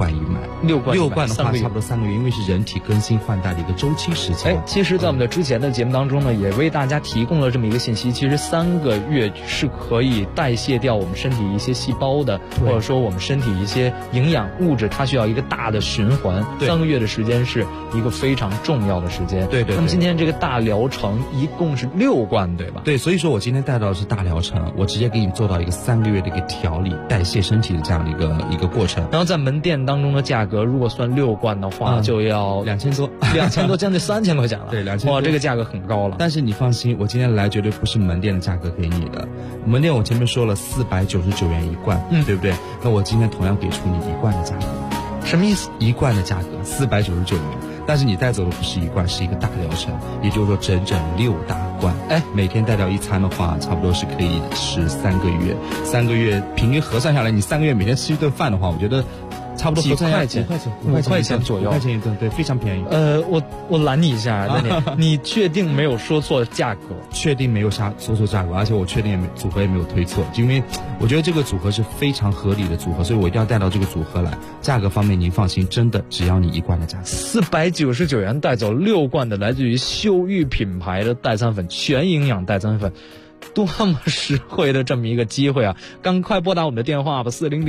罐一买 ，6 罐的话差不多3个月，因为是人体更新换代的一个周期时间。 其实在我们的之前的节目当中呢，也为大家提供了这么一个信息，其实3个月是可以代谢掉我们身体一些细胞的，或者说我们身体一些营养物质，它需要一个大的循环。3个月的时间是一个非常重要的时间。对。那么今天这个大疗程一共是6罐，对吧？ 对，所以说我今天带到的是大疗程，我直接给你做到一个3个月的一个调理、代谢身体的这样的一个过程。 然后在门店当中的价格，如果算6罐的话，就要 2000多 ，2000多，将近3000块钱了。 对，2000多。 哇，这个价格很高了。 但是你放心，我今天来绝对不是门店的价格给你的。门店我前面说了499元1罐，对不对？那我今天同样给出你1罐的价格。 什么意思 ？1罐的价格499元，但是你带走的不是1罐，是一个大疗程，也就是说整整6大罐。每天带掉1餐的话，差不多是可以吃3个月。3个月平均核算下来，你3个月每天吃1顿饭的话，我觉得差不多几块钱，5块钱左右，5 块钱一顿，对，非常便宜。 我拦你一下，你确定没有说错价格？ 确定没有说错价格，而且我确定组合也没有推错，因为我觉得这个组合是非常合理的组合，所以我一定要带到这个组合来。价格方面您放心，真的只要你1罐的价格 ，499元带走6罐的来自于秀玉品牌的代餐粉，全营养代餐粉。多么实惠的这么一个机会啊！赶快拨打我们的电话吧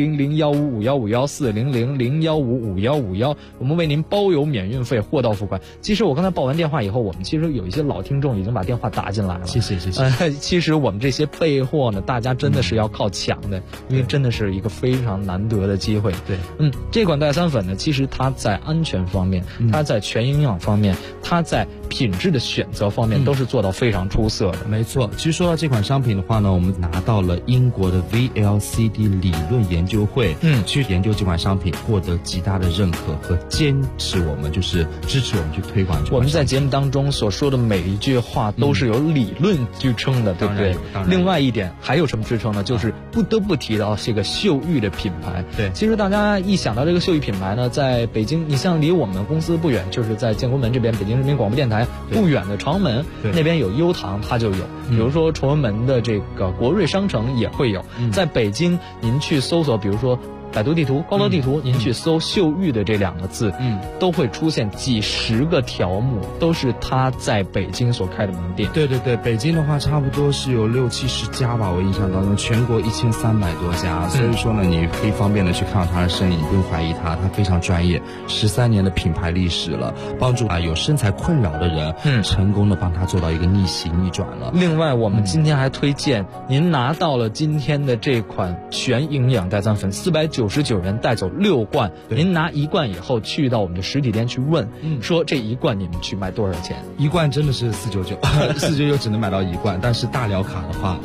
，400-015151，400-0151，我们为您包邮免运费，货到付款。其实我刚才报完电话以后，我们其实有一些老听众已经把电话打进来了。 谢谢。 其实我们这些备货呢，大家真的是要靠抢的，因为真的是一个非常难得的机会。 对， 这款代餐粉呢，其实它在安全方面，它在全营养方面，它在品质的选择方面都是做到非常出色的。 没错，其实说到这款商品的话呢，我们拿到了英国的 VLCD 理论研究会，去研究这款商品，获得极大的认可和坚持我们，就是支持我们去推广这款商品。 我们在节目当中所说的每一句话都是有理论支撑的，对不对？另外一点还有什么支撑呢？就是不得不提到这个秀玉的品牌。 对， 其实大家一想到这个秀玉品牌呢，在北京，你像离我们公司不远，就是在建国门这边，北京人民广播电台不远的长门那边有优堂，它就有。比如说崇文门的这个国瑞商城也会有。在北京您去搜索，比如说百度地图、高德地图，您去搜秀玉的这2个字，都会出现几十个条目，都是他在北京所开的门店。 对，北京的话差不多是有60-70家吧，我印象当中，全国1300多家，所以说呢，你可以方便的去看到他的身影，不用怀疑他非常专业，13年的品牌历史了，帮助有身材困扰的人，成功的帮他做到一个逆袭逆转了。 另外，我们今天还推荐您拿到了今天的这款全营养代餐粉，499元带走6罐，您拿1罐以后去到我们的实体店去问，说这1罐你们去卖多少钱 ？1罐真的是499，499只能买到1罐，但是大疗卡的话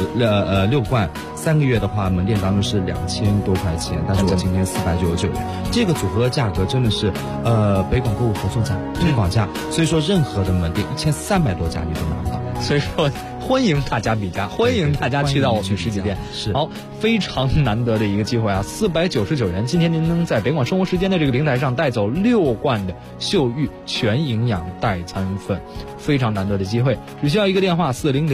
，6罐3个月的话，门店当中是2000多块钱，但是我今天499元，这个组合的价格真的是北广购物合作价、推广价，所以说任何的门店1300多家你都拿不到， 所以说欢迎大家比价，欢迎大家去到我们实体店。 是好，非常难得的一个机会啊！499元，今天您能在北广生活时间的这个平台上带走6罐的秀玉全营养代餐粉，非常难得的机会，只需要一个电话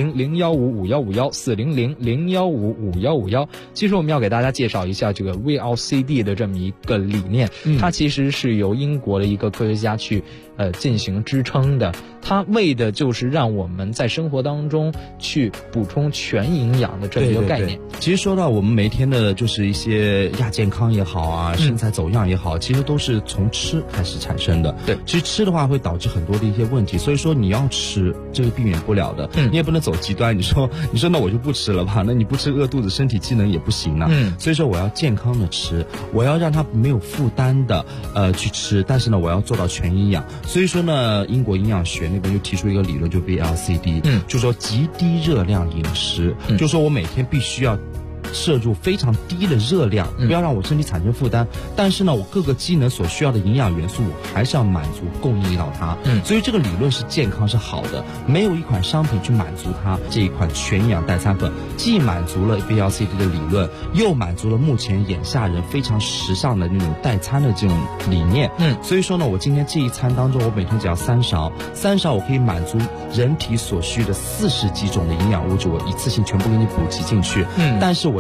400-0155-400-0155-5151。其实我们要给大家介绍一下这个 VLCD 的这么一个理念，它其实是由英国的一个科学家去进行支撑的，它为的就是让我们在生活当中去补充全营养的这么一个概念。 其实说到我们每天的就是一些亚健康也好啊，身材走样也好，其实都是从吃开始产生的。 对， 其实吃的话会导致很多的一些问题，所以说你要吃，这个避免不了的。你也不能走极端，你说那我就不吃了吧，那你不吃饿肚子，身体机能也不行了。所以说我要健康的吃，我要让它没有负担的去吃，但是呢我要做到全营养。所以说呢，英国营养学那边就提出一个理论，就 VLCD，就说极低热量饮食，就说我每天必须要摄入非常低的热量，不要让我身体产生负担，但是呢我各个机能所需要的营养元素我还是要满足供应到它。所以这个理论是健康是好的，没有一款商品去满足它。这一款全营养代餐粉既满足了 VLCD 的理论，又满足了目前眼下人非常时尚的那种代餐的这种理念。所以说呢，我今天这一餐当中，我每天只要3勺我可以满足人体所需的40几种的营养物质，我一次性全部给你补给进去。但是我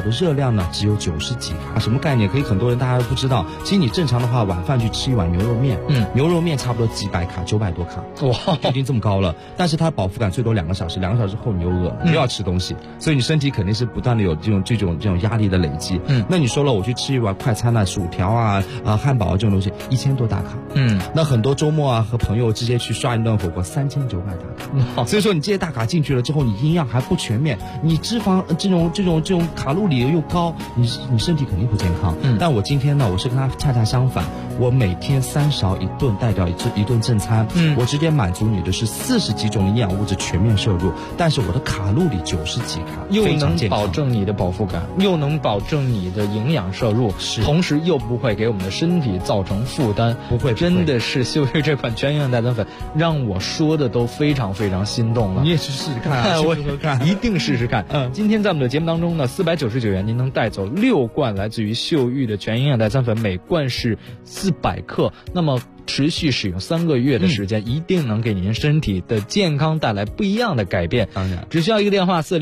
我的热量呢只有90几卡，什么概念？可以很多人大家都不知道。其实你正常的话，晚饭去吃一碗牛肉面，牛肉面差不多几百卡，900多卡，哇，就已经这么高了。但是它饱腹感最多2个小时，2个小时后你又饿了，又要吃东西，所以你身体肯定是不断的有这种压力的累积。那你说了，我去吃一碗快餐啊，薯条啊，汉堡啊这种东西，1000多大卡。那很多周末啊和朋友直接去刷一顿火锅，3900大卡。所以说你这些大卡进去了之后，你营养还不全面，你脂肪这种卡路里又高，你身体肯定不健康。但我今天呢，我是跟他恰恰相反，我每天3勺1顿带掉一顿正餐，我直接满足你的是40几种营养物质全面摄入，但是我的卡路里90几卡， 又能保证你的饱腹感，又能保证你的营养摄入，同时又不会给我们的身体造成负担。 不会， 真的是秀玉这款全营养代餐粉让我说的都非常非常心动了。 你也去试试看， 我一定试试看。今天在我们的节目当中呢，499元您能带走6罐来自于秀玉的全营养代餐粉，每罐是400克，那么持续使用3个月的时间，一定能给您身体的健康带来不一样的改变。 当然， 只需要一个电话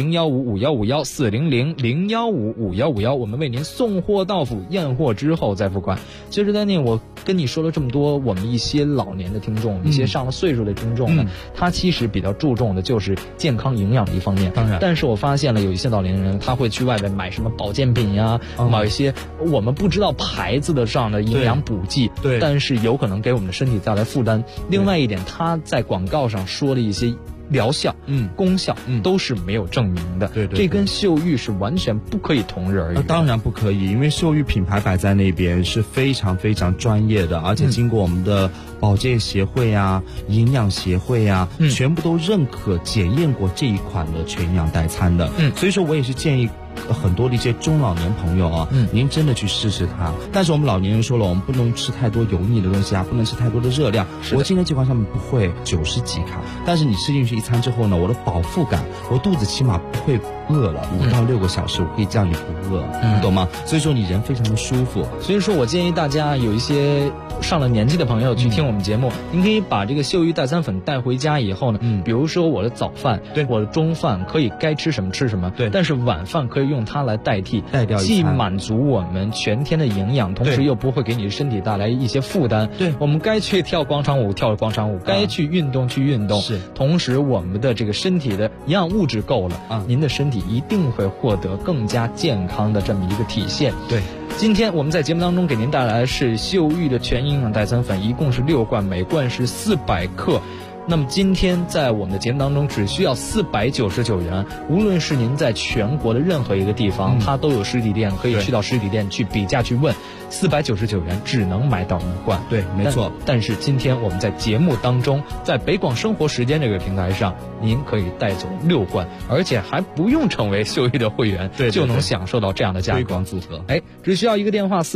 400-015-5151，400-015-5151，我们为您送货到府，验货之后再付款。其实Danny，我跟你说了这么多，我们一些老年的听众，一些上了岁数的听众呢，他其实比较注重的就是健康营养的一方面。 当然， 但是我发现了有一些老年人，他会去外面买什么保健品呀，买一些我们不知道牌子的上的营养补剂， 对， 但是有可能给我们的身体带来负担。另外一点，他在广告上说的一些疗效、功效都是没有证明的。 对， 这跟秀玉是完全不可以同日而语的。 当然不可以，因为秀玉品牌摆在那边是非常非常专业的，而且经过我们的保健协会啊、营养协会啊，全部都认可检验过这一款的全营养代餐的。所以说我也是建议很多的一些中老年朋友啊，您真的去试试它。但是我们老年人说了，我们不能吃太多油腻的东西啊，不能吃太多的热量。我今天这款上面不会90几卡，但是你吃进去一餐之后呢，我的饱腹感，我肚子起码不会饿了5到6个小时，我可以这样你不饿，你懂吗？所以说你人非常的舒服。 所以说我建议大家有一些上了年纪的朋友去听我们节目，您可以把这个秀玉代餐粉带回家以后呢，比如说我的早饭，我的中饭可以该吃什么吃什么，但是晚饭可以用它来代替，既满足我们全天的营养，同时又不会给你身体带来一些负担。 对， 我们该去跳广场舞跳广场舞，该去运动去运动，同时我们的这个身体的营养物质够了，您的身体一定会获得更加健康的这么一个体现。 对， 今天我们在节目当中给您带来的是秀玉的全营养代餐粉，一共是6罐，每罐是400克。那么今天在我们的节目当中只需要499元，无论是您在全国的任何一个地方，它都有实体店，可以去到实体店去比价去问，499元只能买到1罐。 对，没错。 但是今天我们在节目当中，在北广生活时间这个平台上，您可以带走6罐，而且还不用成为秀玉的会员，就能享受到这样的价格。 推广组合， 只需要一个电话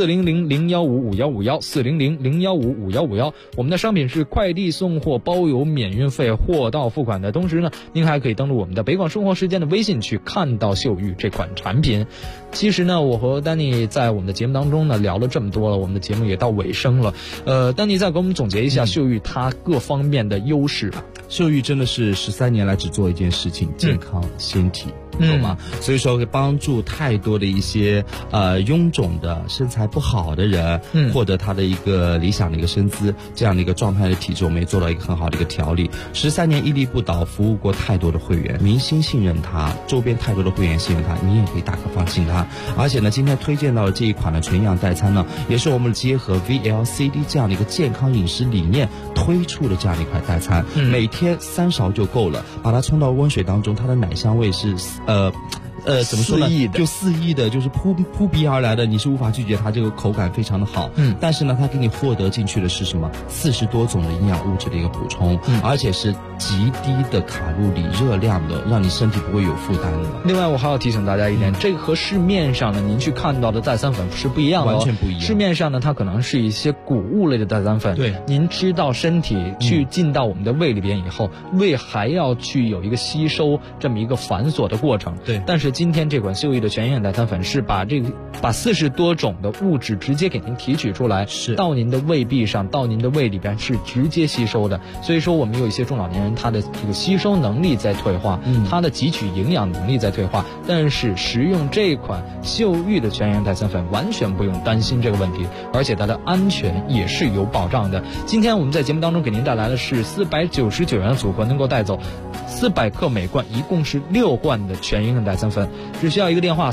400-015-5151，400-015-5151。我们的商品是快递送货包邮免运费，货到付款的同时呢，您还可以登录我们的北广生活时间的微信去看到秀玉这款产品。其实呢，我和丹尼在我们的节目当中呢聊了这么多了，我们的节目也到尾声了。丹尼再给我们总结一下秀玉它各方面的优势吧。 秀玉真的是13年来只做一件事情，健康身体。懂吗？所以说会帮助太多的一些臃肿的身材不好的人，获得他的一个理想的一个身姿，这样的一个状态的体质，我们也做到一个很好的一个调理。13年屹立不倒，服务过太多的会员，明星信任他，周边太多的会员信任他，你也可以大可放心他。而且呢，今天推荐到的这一款的全营养代餐呢，也是我们结合 VLCD 这样的一个健康饮食理念推出的这样的一款代餐，每天3勺就够了，把它冲到温水当中，它的奶香味是怎么说呢？就肆意的，就是扑鼻而来的，你是无法拒绝它，这个口感非常的好。但是呢，它给你获得进去的是什么？40多种的营养物质的一个补充，而且是极低的卡路里热量的，让你身体不会有负担的。 另外，我还要提醒大家一点，这个和市面上呢您去看到的代餐粉是不一样的， 完全不一样。 市面上呢，它可能是一些谷物类的代餐粉， 对， 您吃到身体去进到我们的胃里边以后，胃还要去有一个吸收这么一个繁琐的过程。 对， 但是今天这款秀益的全营养代餐粉是把40多种的物质直接给您提取出来， 是到您的胃壁上，到您的胃里边是直接吸收的。所以说我们有一些中老年人他的这个吸收能力在退化，他的汲取营养能力在退化，但是食用这款秀益的全营养代餐粉完全不用担心这个问题，而且它的安全也是有保障的。今天我们在节目当中给您带来的是499元的组合，能够带走400克每罐，一共是6罐的全营养代餐粉，只需要一个电话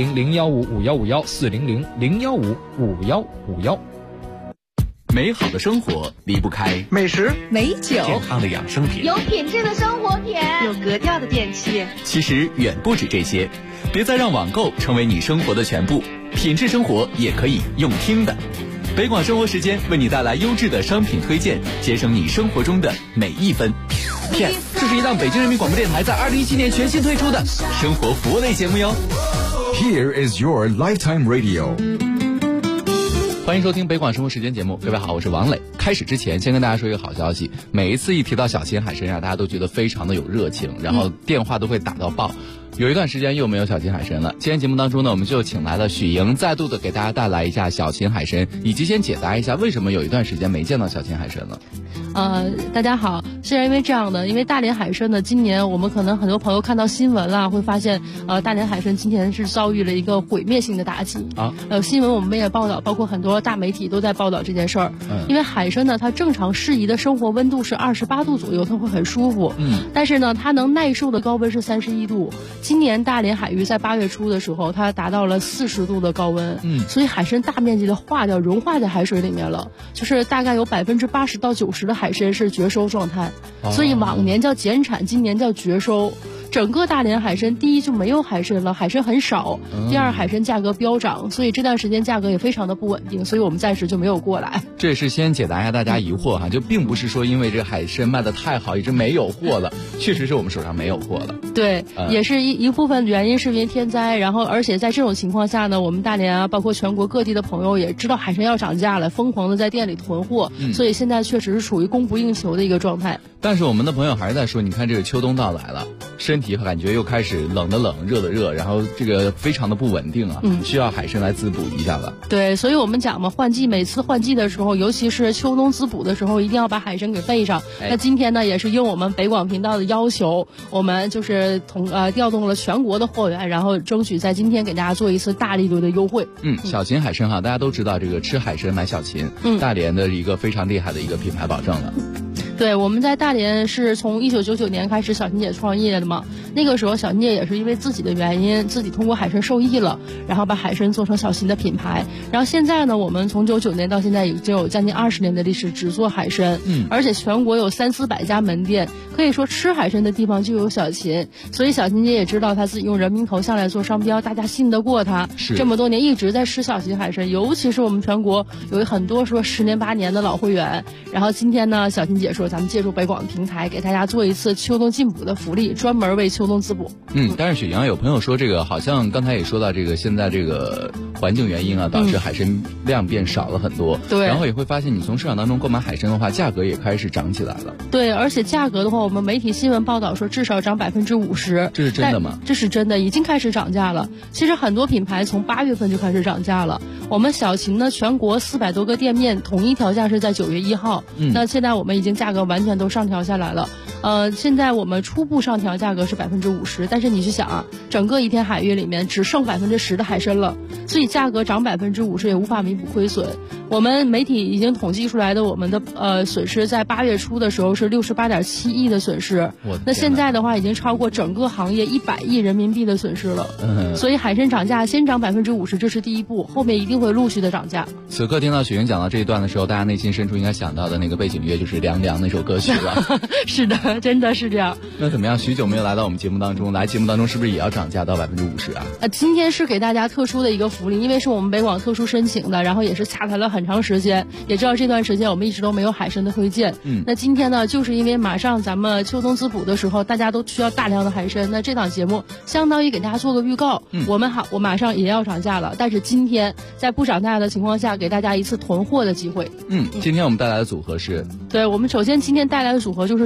400-015-5151，400-015-5151。 美好的生活离不开美食、 美酒、 健康的养生品， 有品质的生活品， 有格调的电器。 其实远不止这些，别再让网购成为你生活的全部，品质生活也可以用听的。北广生活时间为你带来优质的商品推荐，节省你生活中的每一分。Yes， 这是一档北京人民广播电台在2017年全新推出的生活服务类节目哟。 Here is your lifetime radio。 欢迎收听北广生活时间节目，各位好，我是王磊。开始之前先跟大家说一个好消息，每一次一提到小秦海参大家都觉得非常的有热情，然后电话都会打到爆。有一段时间又没有小秦海参了，今天节目当中呢，我们就请来了许莹，再度的给大家带来一下小秦海参，以及先解答一下为什么有一段时间没见到小秦海参了。 大家好，是因为这样的，因为大连海参呢，今年我们可能很多朋友看到新闻了，会发现大连海参今年是遭遇了一个毁灭性的打击啊。新闻我们也报道，包括很多大媒体都在报道这件事儿。因为海参呢，它正常适宜的生活温度是28度左右，它会很舒服。但是呢，它能耐受的高温是31度。今年大连海域在8月初的时候，它达到了40度的高温。所以海参大面积的融化在海水里面了，就是大概有80%到90%的海参是绝收状态。所以往年叫减产，今年叫绝收。整个大连海参，第一就没有海参了，海参很少；第二，海参价格飙涨，所以这段时间价格也非常的不稳定，所以我们暂时就没有过来。 这也是先解答一下大家疑惑哈，就并不是说因为这个海参卖的太好，一直没有货了，确实是我们手上没有货了。 对，也是一部分原因是因为天灾，然后而且在这种情况下呢，我们大连啊，包括全国各地的朋友也知道海参要涨价了，疯狂的在店里囤货，所以现在确实是处于供不应求的一个状态。 但是我们的朋友还是在说，你看这个秋冬到来了，身体感觉又开始冷的冷，热的热，然后这个非常的不稳定啊，需要海参来滋补一下了。 对，所以我们讲嘛，每次换季的时候，尤其是秋冬滋补的时候，一定要把海参给备上。那今天呢，也是应我们北广频道的要求，我们就是调动了全国的货源，然后争取在今天给大家做一次大力度的优惠。 小秦海参哈，大家都知道这个吃海参买小秦，大连的一个非常厉害的一个品牌保证了。 对，我们在大连是从1999年开始小秦姐创业的嘛，那个时候小秦姐也是因为自己的原因，自己通过海参受益了，然后把海参做成小秦的品牌。然后现在呢，我们从99年到现在已经有将近20年的历史，只做海参，而且全国有300-400家门店，可以说吃海参的地方就有小秦。所以小秦姐也知道她自己用人民头像来做商标，大家信得过她，这么多年一直在吃小秦海参，尤其是我们全国有很多说10年8年的老会员。然后今天呢，小秦姐说咱们借助北广的平台给大家做一次秋冬进补的福利，专门为秋冬滋补。 但是许阳有朋友说这个好像刚才也说到这个现在这个环境原因啊，导致海参量变少了很多。对，然后也会发现你从市场当中购买海参的话，价格也开始涨起来了。 对，而且价格的话，我们媒体新闻报道说至少涨50%。 这是真的吗？ 这是真的，已经开始涨价了。其实很多品牌从8月份就开始涨价了。我们小秦呢，全国400多个店面统一调价是在9月1号。那现在我们已经价格完全都上调下来了。现在我们初步上调价格是50%，但是你去想啊，整个一天海域里面只剩10%的海参了，所以价格涨50%也无法弥补亏损。我们媒体已经统计出来的我们的损失，在8月初的时候是68.7亿的损失，那现在的话已经超过整个行业100亿人民币的损失了。所以海参涨价先涨50%，这是第一步，后面一定会陆续的涨价。 此刻听到雪莹讲到这一段的时候，大家内心深处应该想到的那个背景乐就是《凉凉》那首歌曲吧？ 是的，真的是这样。 那怎么样？许久没有来到我们节目当中，来节目当中是不是也要涨价到50%啊？ 今天是给大家特殊的一个福利，因为是我们北广特殊申请的，然后也是洽谈了很长时间，也知道这段时间我们一直都没有海参的推荐。那今天呢，就是因为马上咱们秋冬滋补的时候，大家都需要大量的海参，那这档节目相当于给大家做个预告。我马上也要涨价了，但是今天在不涨价的情况下，给大家一次囤货的机会。 今天我们带来的组合是？ 对，我们首先今天带来的组合就是升级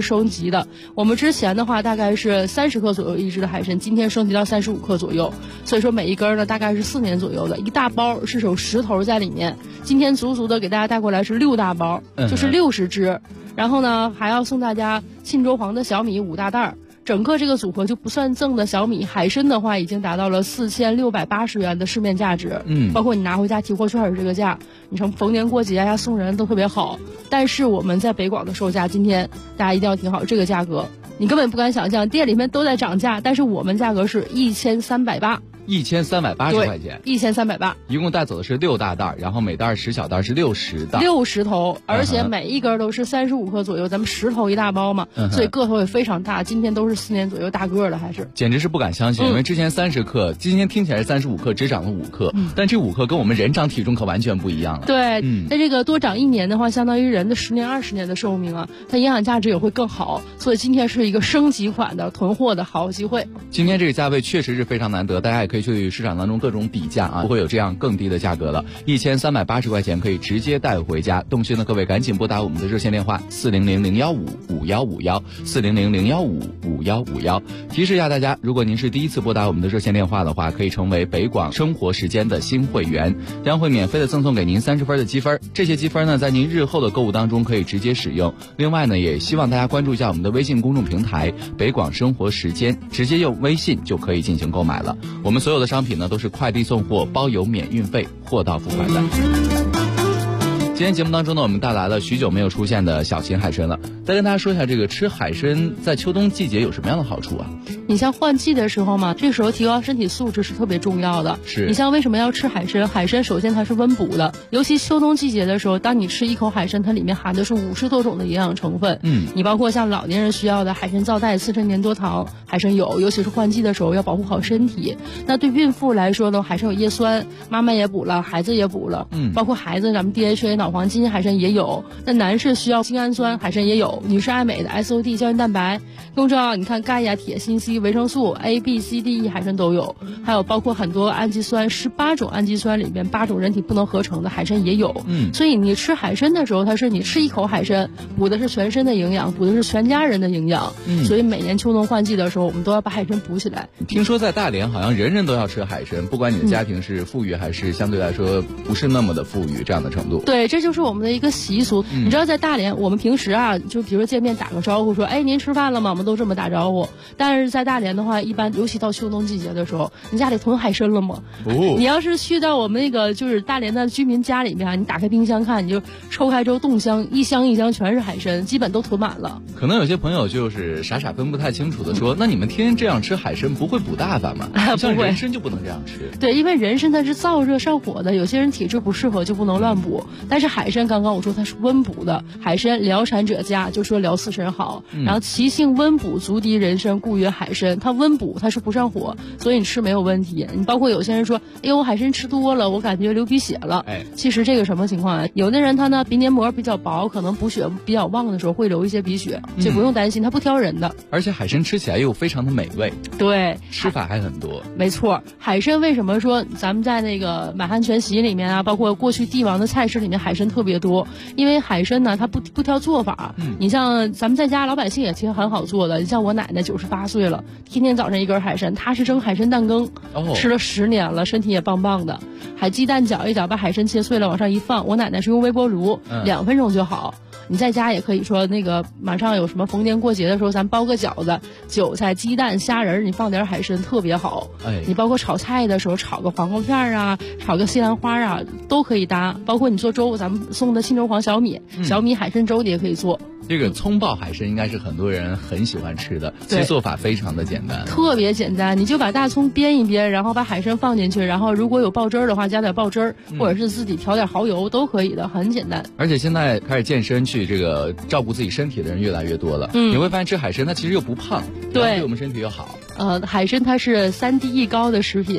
级的。我们之前的话大概是30克左右一只的海参，今天升级到35克左右，所以说每一根呢大概是4年左右的，一大包是有10头在里面。今天足足的给大家带过来是6大包，就是60只。然后呢还要送大家沁州黄的小米5大袋。整个这个组合就不算赠的小米海参的话，已经达到了4680元的市面价值。包括你拿回家提货券是这个价，你从逢年过节呀送人都特别好。但是我们在北广的售价，今天大家一定要听好这个价格，你根本不敢想象，店里面都在涨价，但是我们价格是1380。 1380块钱 ，1380， 一共带走的是6大袋，然后每袋10小袋是60袋 ，60头，而且每一根都是35克左右，咱们10头一大包嘛，所以个头也非常大。今天都是4年左右大个的，还是简直是不敢相信，因为之前30克，今天听起来是35克，只长了5克，但这5克跟我们人长体重可完全不一样了。 对，那这个多长1年的话，相当于人的10年20年的寿命啊，它营养价值也会更好，所以今天是一个升级款的囤货的好机会。 今天这个价位确实是非常难得，大家也可以去市场当中各种比价啊，不会有这样更低的价格了，1380块钱可以直接带回家。动心的各位赶紧拨打我们的热线电话400-015-5151，400-015-5151。提示一下大家，如果您是第一次拨打我们的热线电话的话，可以成为北广生活时间的新会员，将会免费的赠送给您30分的积分。这些积分呢，在您日后的购物当中可以直接使用。另外呢，也希望大家关注一下我们的微信公众平台北广生活时间，直接用微信就可以进行购买了。我们所有的商品呢都是快递送货，包邮免运费，货到付款的。今天节目当中呢，我们带来了许久没有出现的小型海参了。再跟大家说一下，这个吃海参在秋冬季节有什么样的好处啊？ 你像换季的时候嘛，这时候提高身体素质是特别重要的。 是你像为什么要吃海参？海参首先它是温补的，尤其秋冬季节的时候，当你吃一口海参，它里面含的是50多种的营养成分。你包括像老年人需要的海参皂苷、刺身粘多糖，海参有，尤其是换季的时候要保护好身体。那对孕妇来说呢，海参有叶酸，妈妈也补了，孩子也补了。包括孩子咱们 DHA 脑黄金海参也有。那男士需要精氨酸，海参也有。女士爱美的 SOD 胶原蛋白，更重要你看钙呀、铁、锌、硒、维生素 A、B、C、D、E 海参都有，还有包括很多氨基酸，18种氨基酸里面8种人体不能合成的海参也有。所以你吃海参的时候，它是你吃一口海参，补的是全身的营养，补的是全家人的营养。所以每年秋冬换季的时候，我们都要把海参补起来。 听说在大连好像人人都要吃海参，不管你的家庭是富裕还是相对来说不是那么的富裕这样的程度。 对，这就是我们的一个习俗。你知道在大连，我们平时啊，就比如说见面打个招呼说，哎，您吃饭了吗？我们都这么打招呼。但是在大连的话，一般尤其到秋冬季节的时候，你家里囤海参了吗？你要是去到我们那个就是大连的居民家里面，你打开冰箱看，你就抽开之后冻箱，一箱一箱全是海参，基本都囤满了。 可能有些朋友就是傻傻分不太清楚的说，那你们天天这样吃海参不会补大发吗？像人参就不能这样吃。 对，因为人参它是燥热上火的，有些人体质不适合就不能乱补。但是海参刚刚我说它是温补的，海参疗产者佳，就说疗四神好。然后其性温补，足敌人参，故曰海参。它温补，它是不上火，所以你吃没有问题。你包括有些人说，哎呦，我海参吃多了，我感觉流鼻血了。其实这个什么情况啊？有的人他呢鼻黏膜比较薄，可能补血比较旺的时候会流一些鼻血，这不用担心，它不挑人的。 而且海参吃起来又非常的美味。 对， 吃法还很多。 没错，海参为什么说咱们在那个满汉全席里面啊，包括过去帝王的菜式里面海参特别多？因为海参呢，它不挑做法。你像咱们在家老百姓也其实很好做的，你像我奶奶98岁了，天天早上一根海参，她是蒸海参蛋羹，吃了10年了，身体也棒棒的。还鸡蛋搅一搅，把海参切碎了往上一放，我奶奶是用微波炉，2分钟就好。你在家也可以说那个马上有什么逢年过节的时候，咱包个饺子，韭菜、鸡蛋、虾仁，你放点海参特别好。你包括炒菜的时候，炒个黄瓜片啊，炒个西兰花啊，都可以搭。包括你做粥，咱们送的沁州黄小米，小米海参粥你也可以做。 这个葱爆海参应该是很多人很喜欢吃的，其实做法非常的简单， 特别简单。你就把大葱煸一煸，然后把海参放进去，然后如果有爆汁儿的话，加点爆汁儿，或者是自己调点蚝油都可以的，很简单。 而且现在开始健身去这个照顾自己身体的人越来越多了，你会发现吃海参它其实又不胖，对我们身体又好。 海参它是3D 一高的食品。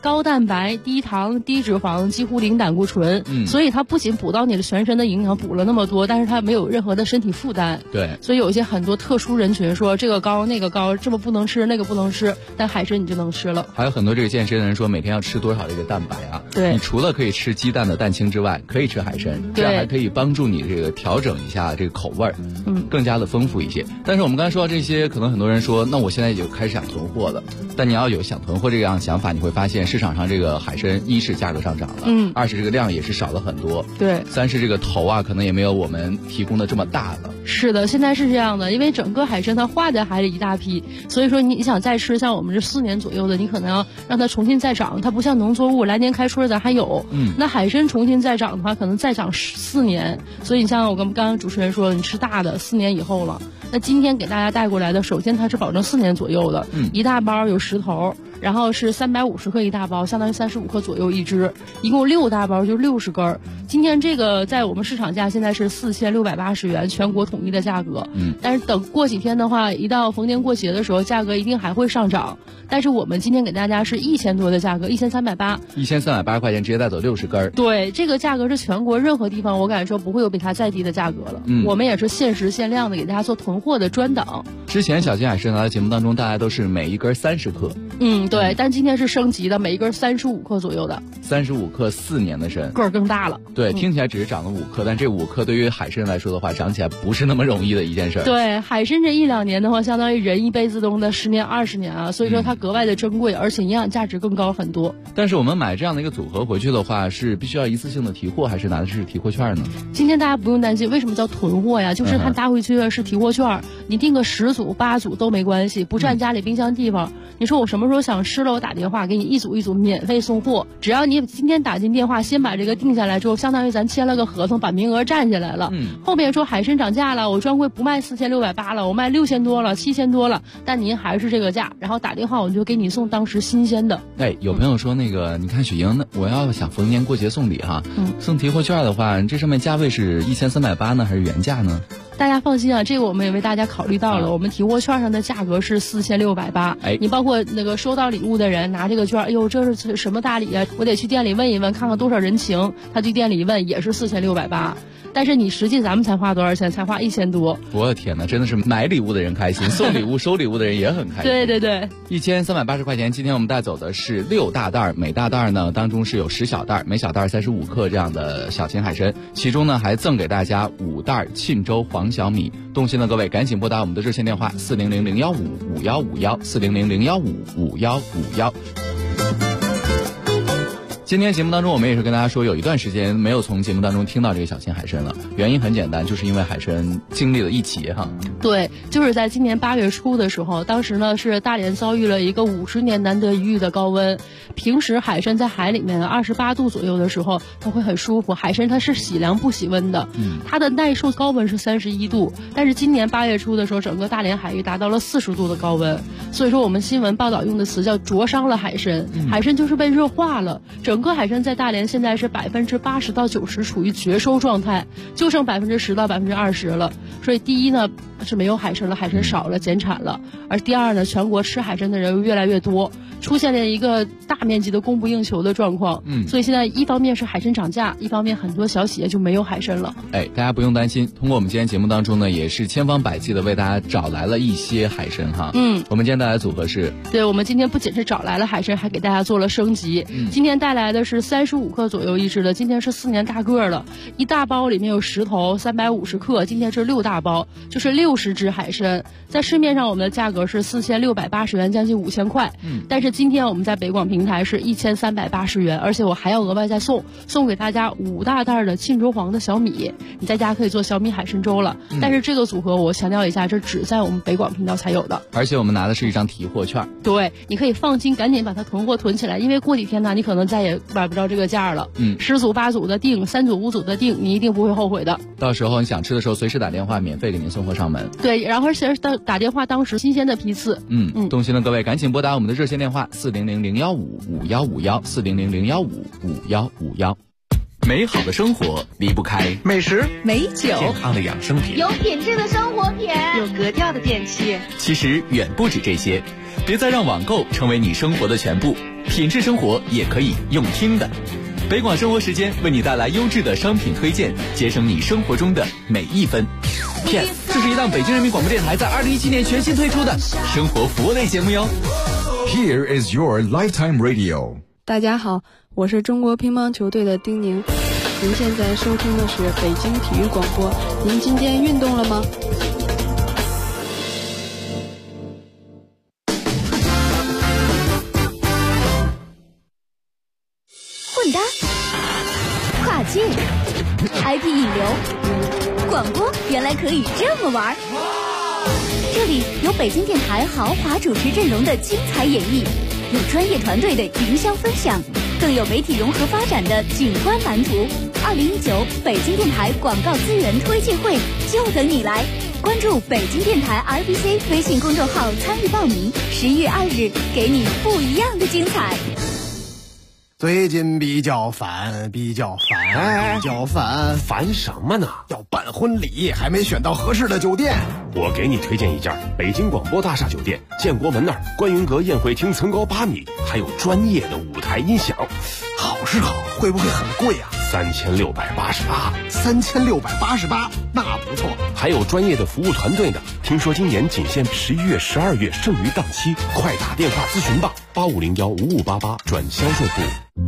高蛋白、低糖、低脂肪，几乎零胆固醇。所以它不仅补到你的全身的营养，补了那么多，但是它没有任何的身体负担。 对， 所以有一些很多特殊人群说这个高那个高，这么不能吃那个不能吃，但海参你就能吃了。 还有很多这个健身的人说每天要吃多少这个蛋白啊？ 对， 你除了可以吃鸡蛋的蛋清之外，可以吃海参，这样还可以帮助你这个调整一下这个口味儿，更加的丰富一些。但是我们刚才说到这些，可能很多人说，那我现在就开始想囤货了。但你要有想囤货这样想法，你会发现市场上这个海参，一是价格上涨了，二是这个量也是少了很多， 对， 三是这个头啊可能也没有我们提供的这么大了。 是的，现在是这样的，因为整个海参它化在海里一大批，所以说你想再吃，像我们这4年左右的，你可能要让它重新再长，它不像农作物来年开春咱还有，那海参重新再长的话，可能再长4年，所以你像我跟刚刚主持人说，你吃大的4年以后了。那今天给大家带过来的，首先它是保证4年左右的，一大包有10头，然后是350克一大包，相当于35克左右一只，一共6大包就60根。今天这个在我们市场价现在是4680元，全国统一的价格。但是等过几天的话，一到逢年过节的时候，价格一定还会上涨。但是我们今天给大家是1000多的价格，1380，1380 块钱直接带走60根。 对，这个价格是全国任何地方我敢说不会有比它再低的价格了。我们也是限时限量的给大家做囤货的专档。 之前小金海参来的节目当中，大家都是每一根30克。 对，但今天是升级的，每一根35克左右的。 35克4年的参， 个儿更大了。 对，听起来只是长了5克，但这5克对于海参来说的话，长起来不是那么容易的一件事。 对，海参这1-2年的话，相当于人一辈子中的10年20年啊，所以说它格外的珍贵，而且营养价值更高很多。 但是我们买这样的一个组合回去的话，是必须要一次性的提货，还是拿的是提货券呢？ 今天大家不用担心，为什么叫囤货呀？就是它拿回去的是提货券，你订个10组8组都没关系，不占家里冰箱地方。你说我什么时候想吃了，我打电话给你一组一组免费送货，只要你今天打进电话，先把这个定下来之后，相当于咱签了个合同，把名额占下来了。后面说海参涨价了，我专柜不卖4680了，我卖6000多了，7000多了，但您还是这个价，然后打电话我就给你送当时新鲜的。 有朋友说那个，你看雪莹，那我要想逢年过节送礼哈，送提货券的话，这上面价位是1380呢，还是原价呢？ 大家放心啊，这个我们也为大家考虑到了，我们提货券上的价格是4680。你包括那个收到礼物的人拿这个券，哎呦，这是什么大礼啊？我得去店里问一问，看看多少人情。他去店里一问，也是4680。但是你实际咱们才花多少钱？才花1000多。 我的天哪，真的是买礼物的人开心，送礼物收礼物的人也很开心。 对对对 ，1380块钱。今天我们带走的是6大袋，每大袋呢当中是有10小袋，每小袋35克这样的小型海参，其中呢还赠给大家5袋沁州黄小米。动心的各位赶紧拨打我们的热线电话400-015-5151，400-015-5151。今天节目当中，我们也是跟大家说，有一段时间没有从节目当中听到这个小型海参了。原因很简单，就是因为海参经历了一劫哈。 对，就是在今年8月初的时候，当时呢是大连遭遇了一个50年难得一遇的高温。平时海参在海里面28度左右的时候，它会很舒服。海参它是喜凉不喜温的，它的耐受高温是31度。但是今年8月初的时候，整个大连海域达到了40度的高温，所以说我们新闻报道用的词叫灼伤了海参。海参就是被热化了。整个海参在大连现在是80%到90%处于绝收状态，就剩10%到20%了。所以第一呢是没有海参了，海参少了，减产了。而第二呢，全国吃海参的人越来越多，出现了一个大面积的供不应求的状况。所以现在一方面是海参涨价，一方面很多小企业就没有海参了。 大家不用担心，通过我们今天节目当中呢，也是千方百计的为大家找来了一些海参哈。我们今天带来的组合是， 对，我们今天不仅是找来了海参，还给大家做了升级。今天带来的是35克左右一只的，今天是4年大个了，一大包里面有10头，350克，今天是6大包，就是60只海参。在市面上我们的价格是4680元，将近5000块。但是今天我们在北广平台是1380元，而且我还要额外再送给大家5大袋的沁州黄的小米，你在家可以做小米海参粥了。但是这个组合我强调一下，这只在我们北广频道才有的， 而且我们拿的是一张提货券。 对，你可以放心，赶紧把它囤货囤起来，因为过几天呢，你可能再也买不着这个价了。10组8组的订，3组5组的订，你一定不会后悔的。 到时候你想吃的时候，随时打电话，免费给您送货上门。 对，然后而且打电话当时新鲜的批次。 动心的各位赶紧拨打我们的热线电话400-015-5151，400-015-5151。 美好的生活离不开美食、 美酒、 健康的养生品、 有品质的生活品、 有格调的电器。 其实远不止这些，别再让网购成为你生活的全部，品质生活也可以用听的。北广生活时间为你带来优质的商品推荐，节省你生活中的每一分。Yes， 这是一档北京人民广播电台在2017年全新推出的生活服务类节目哟。 Here is your lifetime radio。 大家好，我是中国乒乓球队的丁宁。您现在收听的是北京体育广播。您今天运动了吗？ 混搭、跨界、IP 引流，广播原来可以这么玩。这里有北京电台豪华主持阵容的精彩演绎，有专业团队的营销分享，更有媒体融合发展的景观蓝图。2019北京电台广告资源推介会就等你来，关注北京电台 RBC 微信公众号参与报名，11月2日给你不一样的精彩。 最近比较烦， 烦什么呢？ 要办婚礼，还没选到合适的酒店。 我给你推荐一家北京广播大厦酒店，建国门那儿观云阁宴会厅层高8米，还有专业的舞台音响。 好是好，会不会很贵啊？3688，那不错。 还有专业的服务团队呢。听说今年仅限11月、12月剩余档期，快打电话咨询吧，85015588转销售部。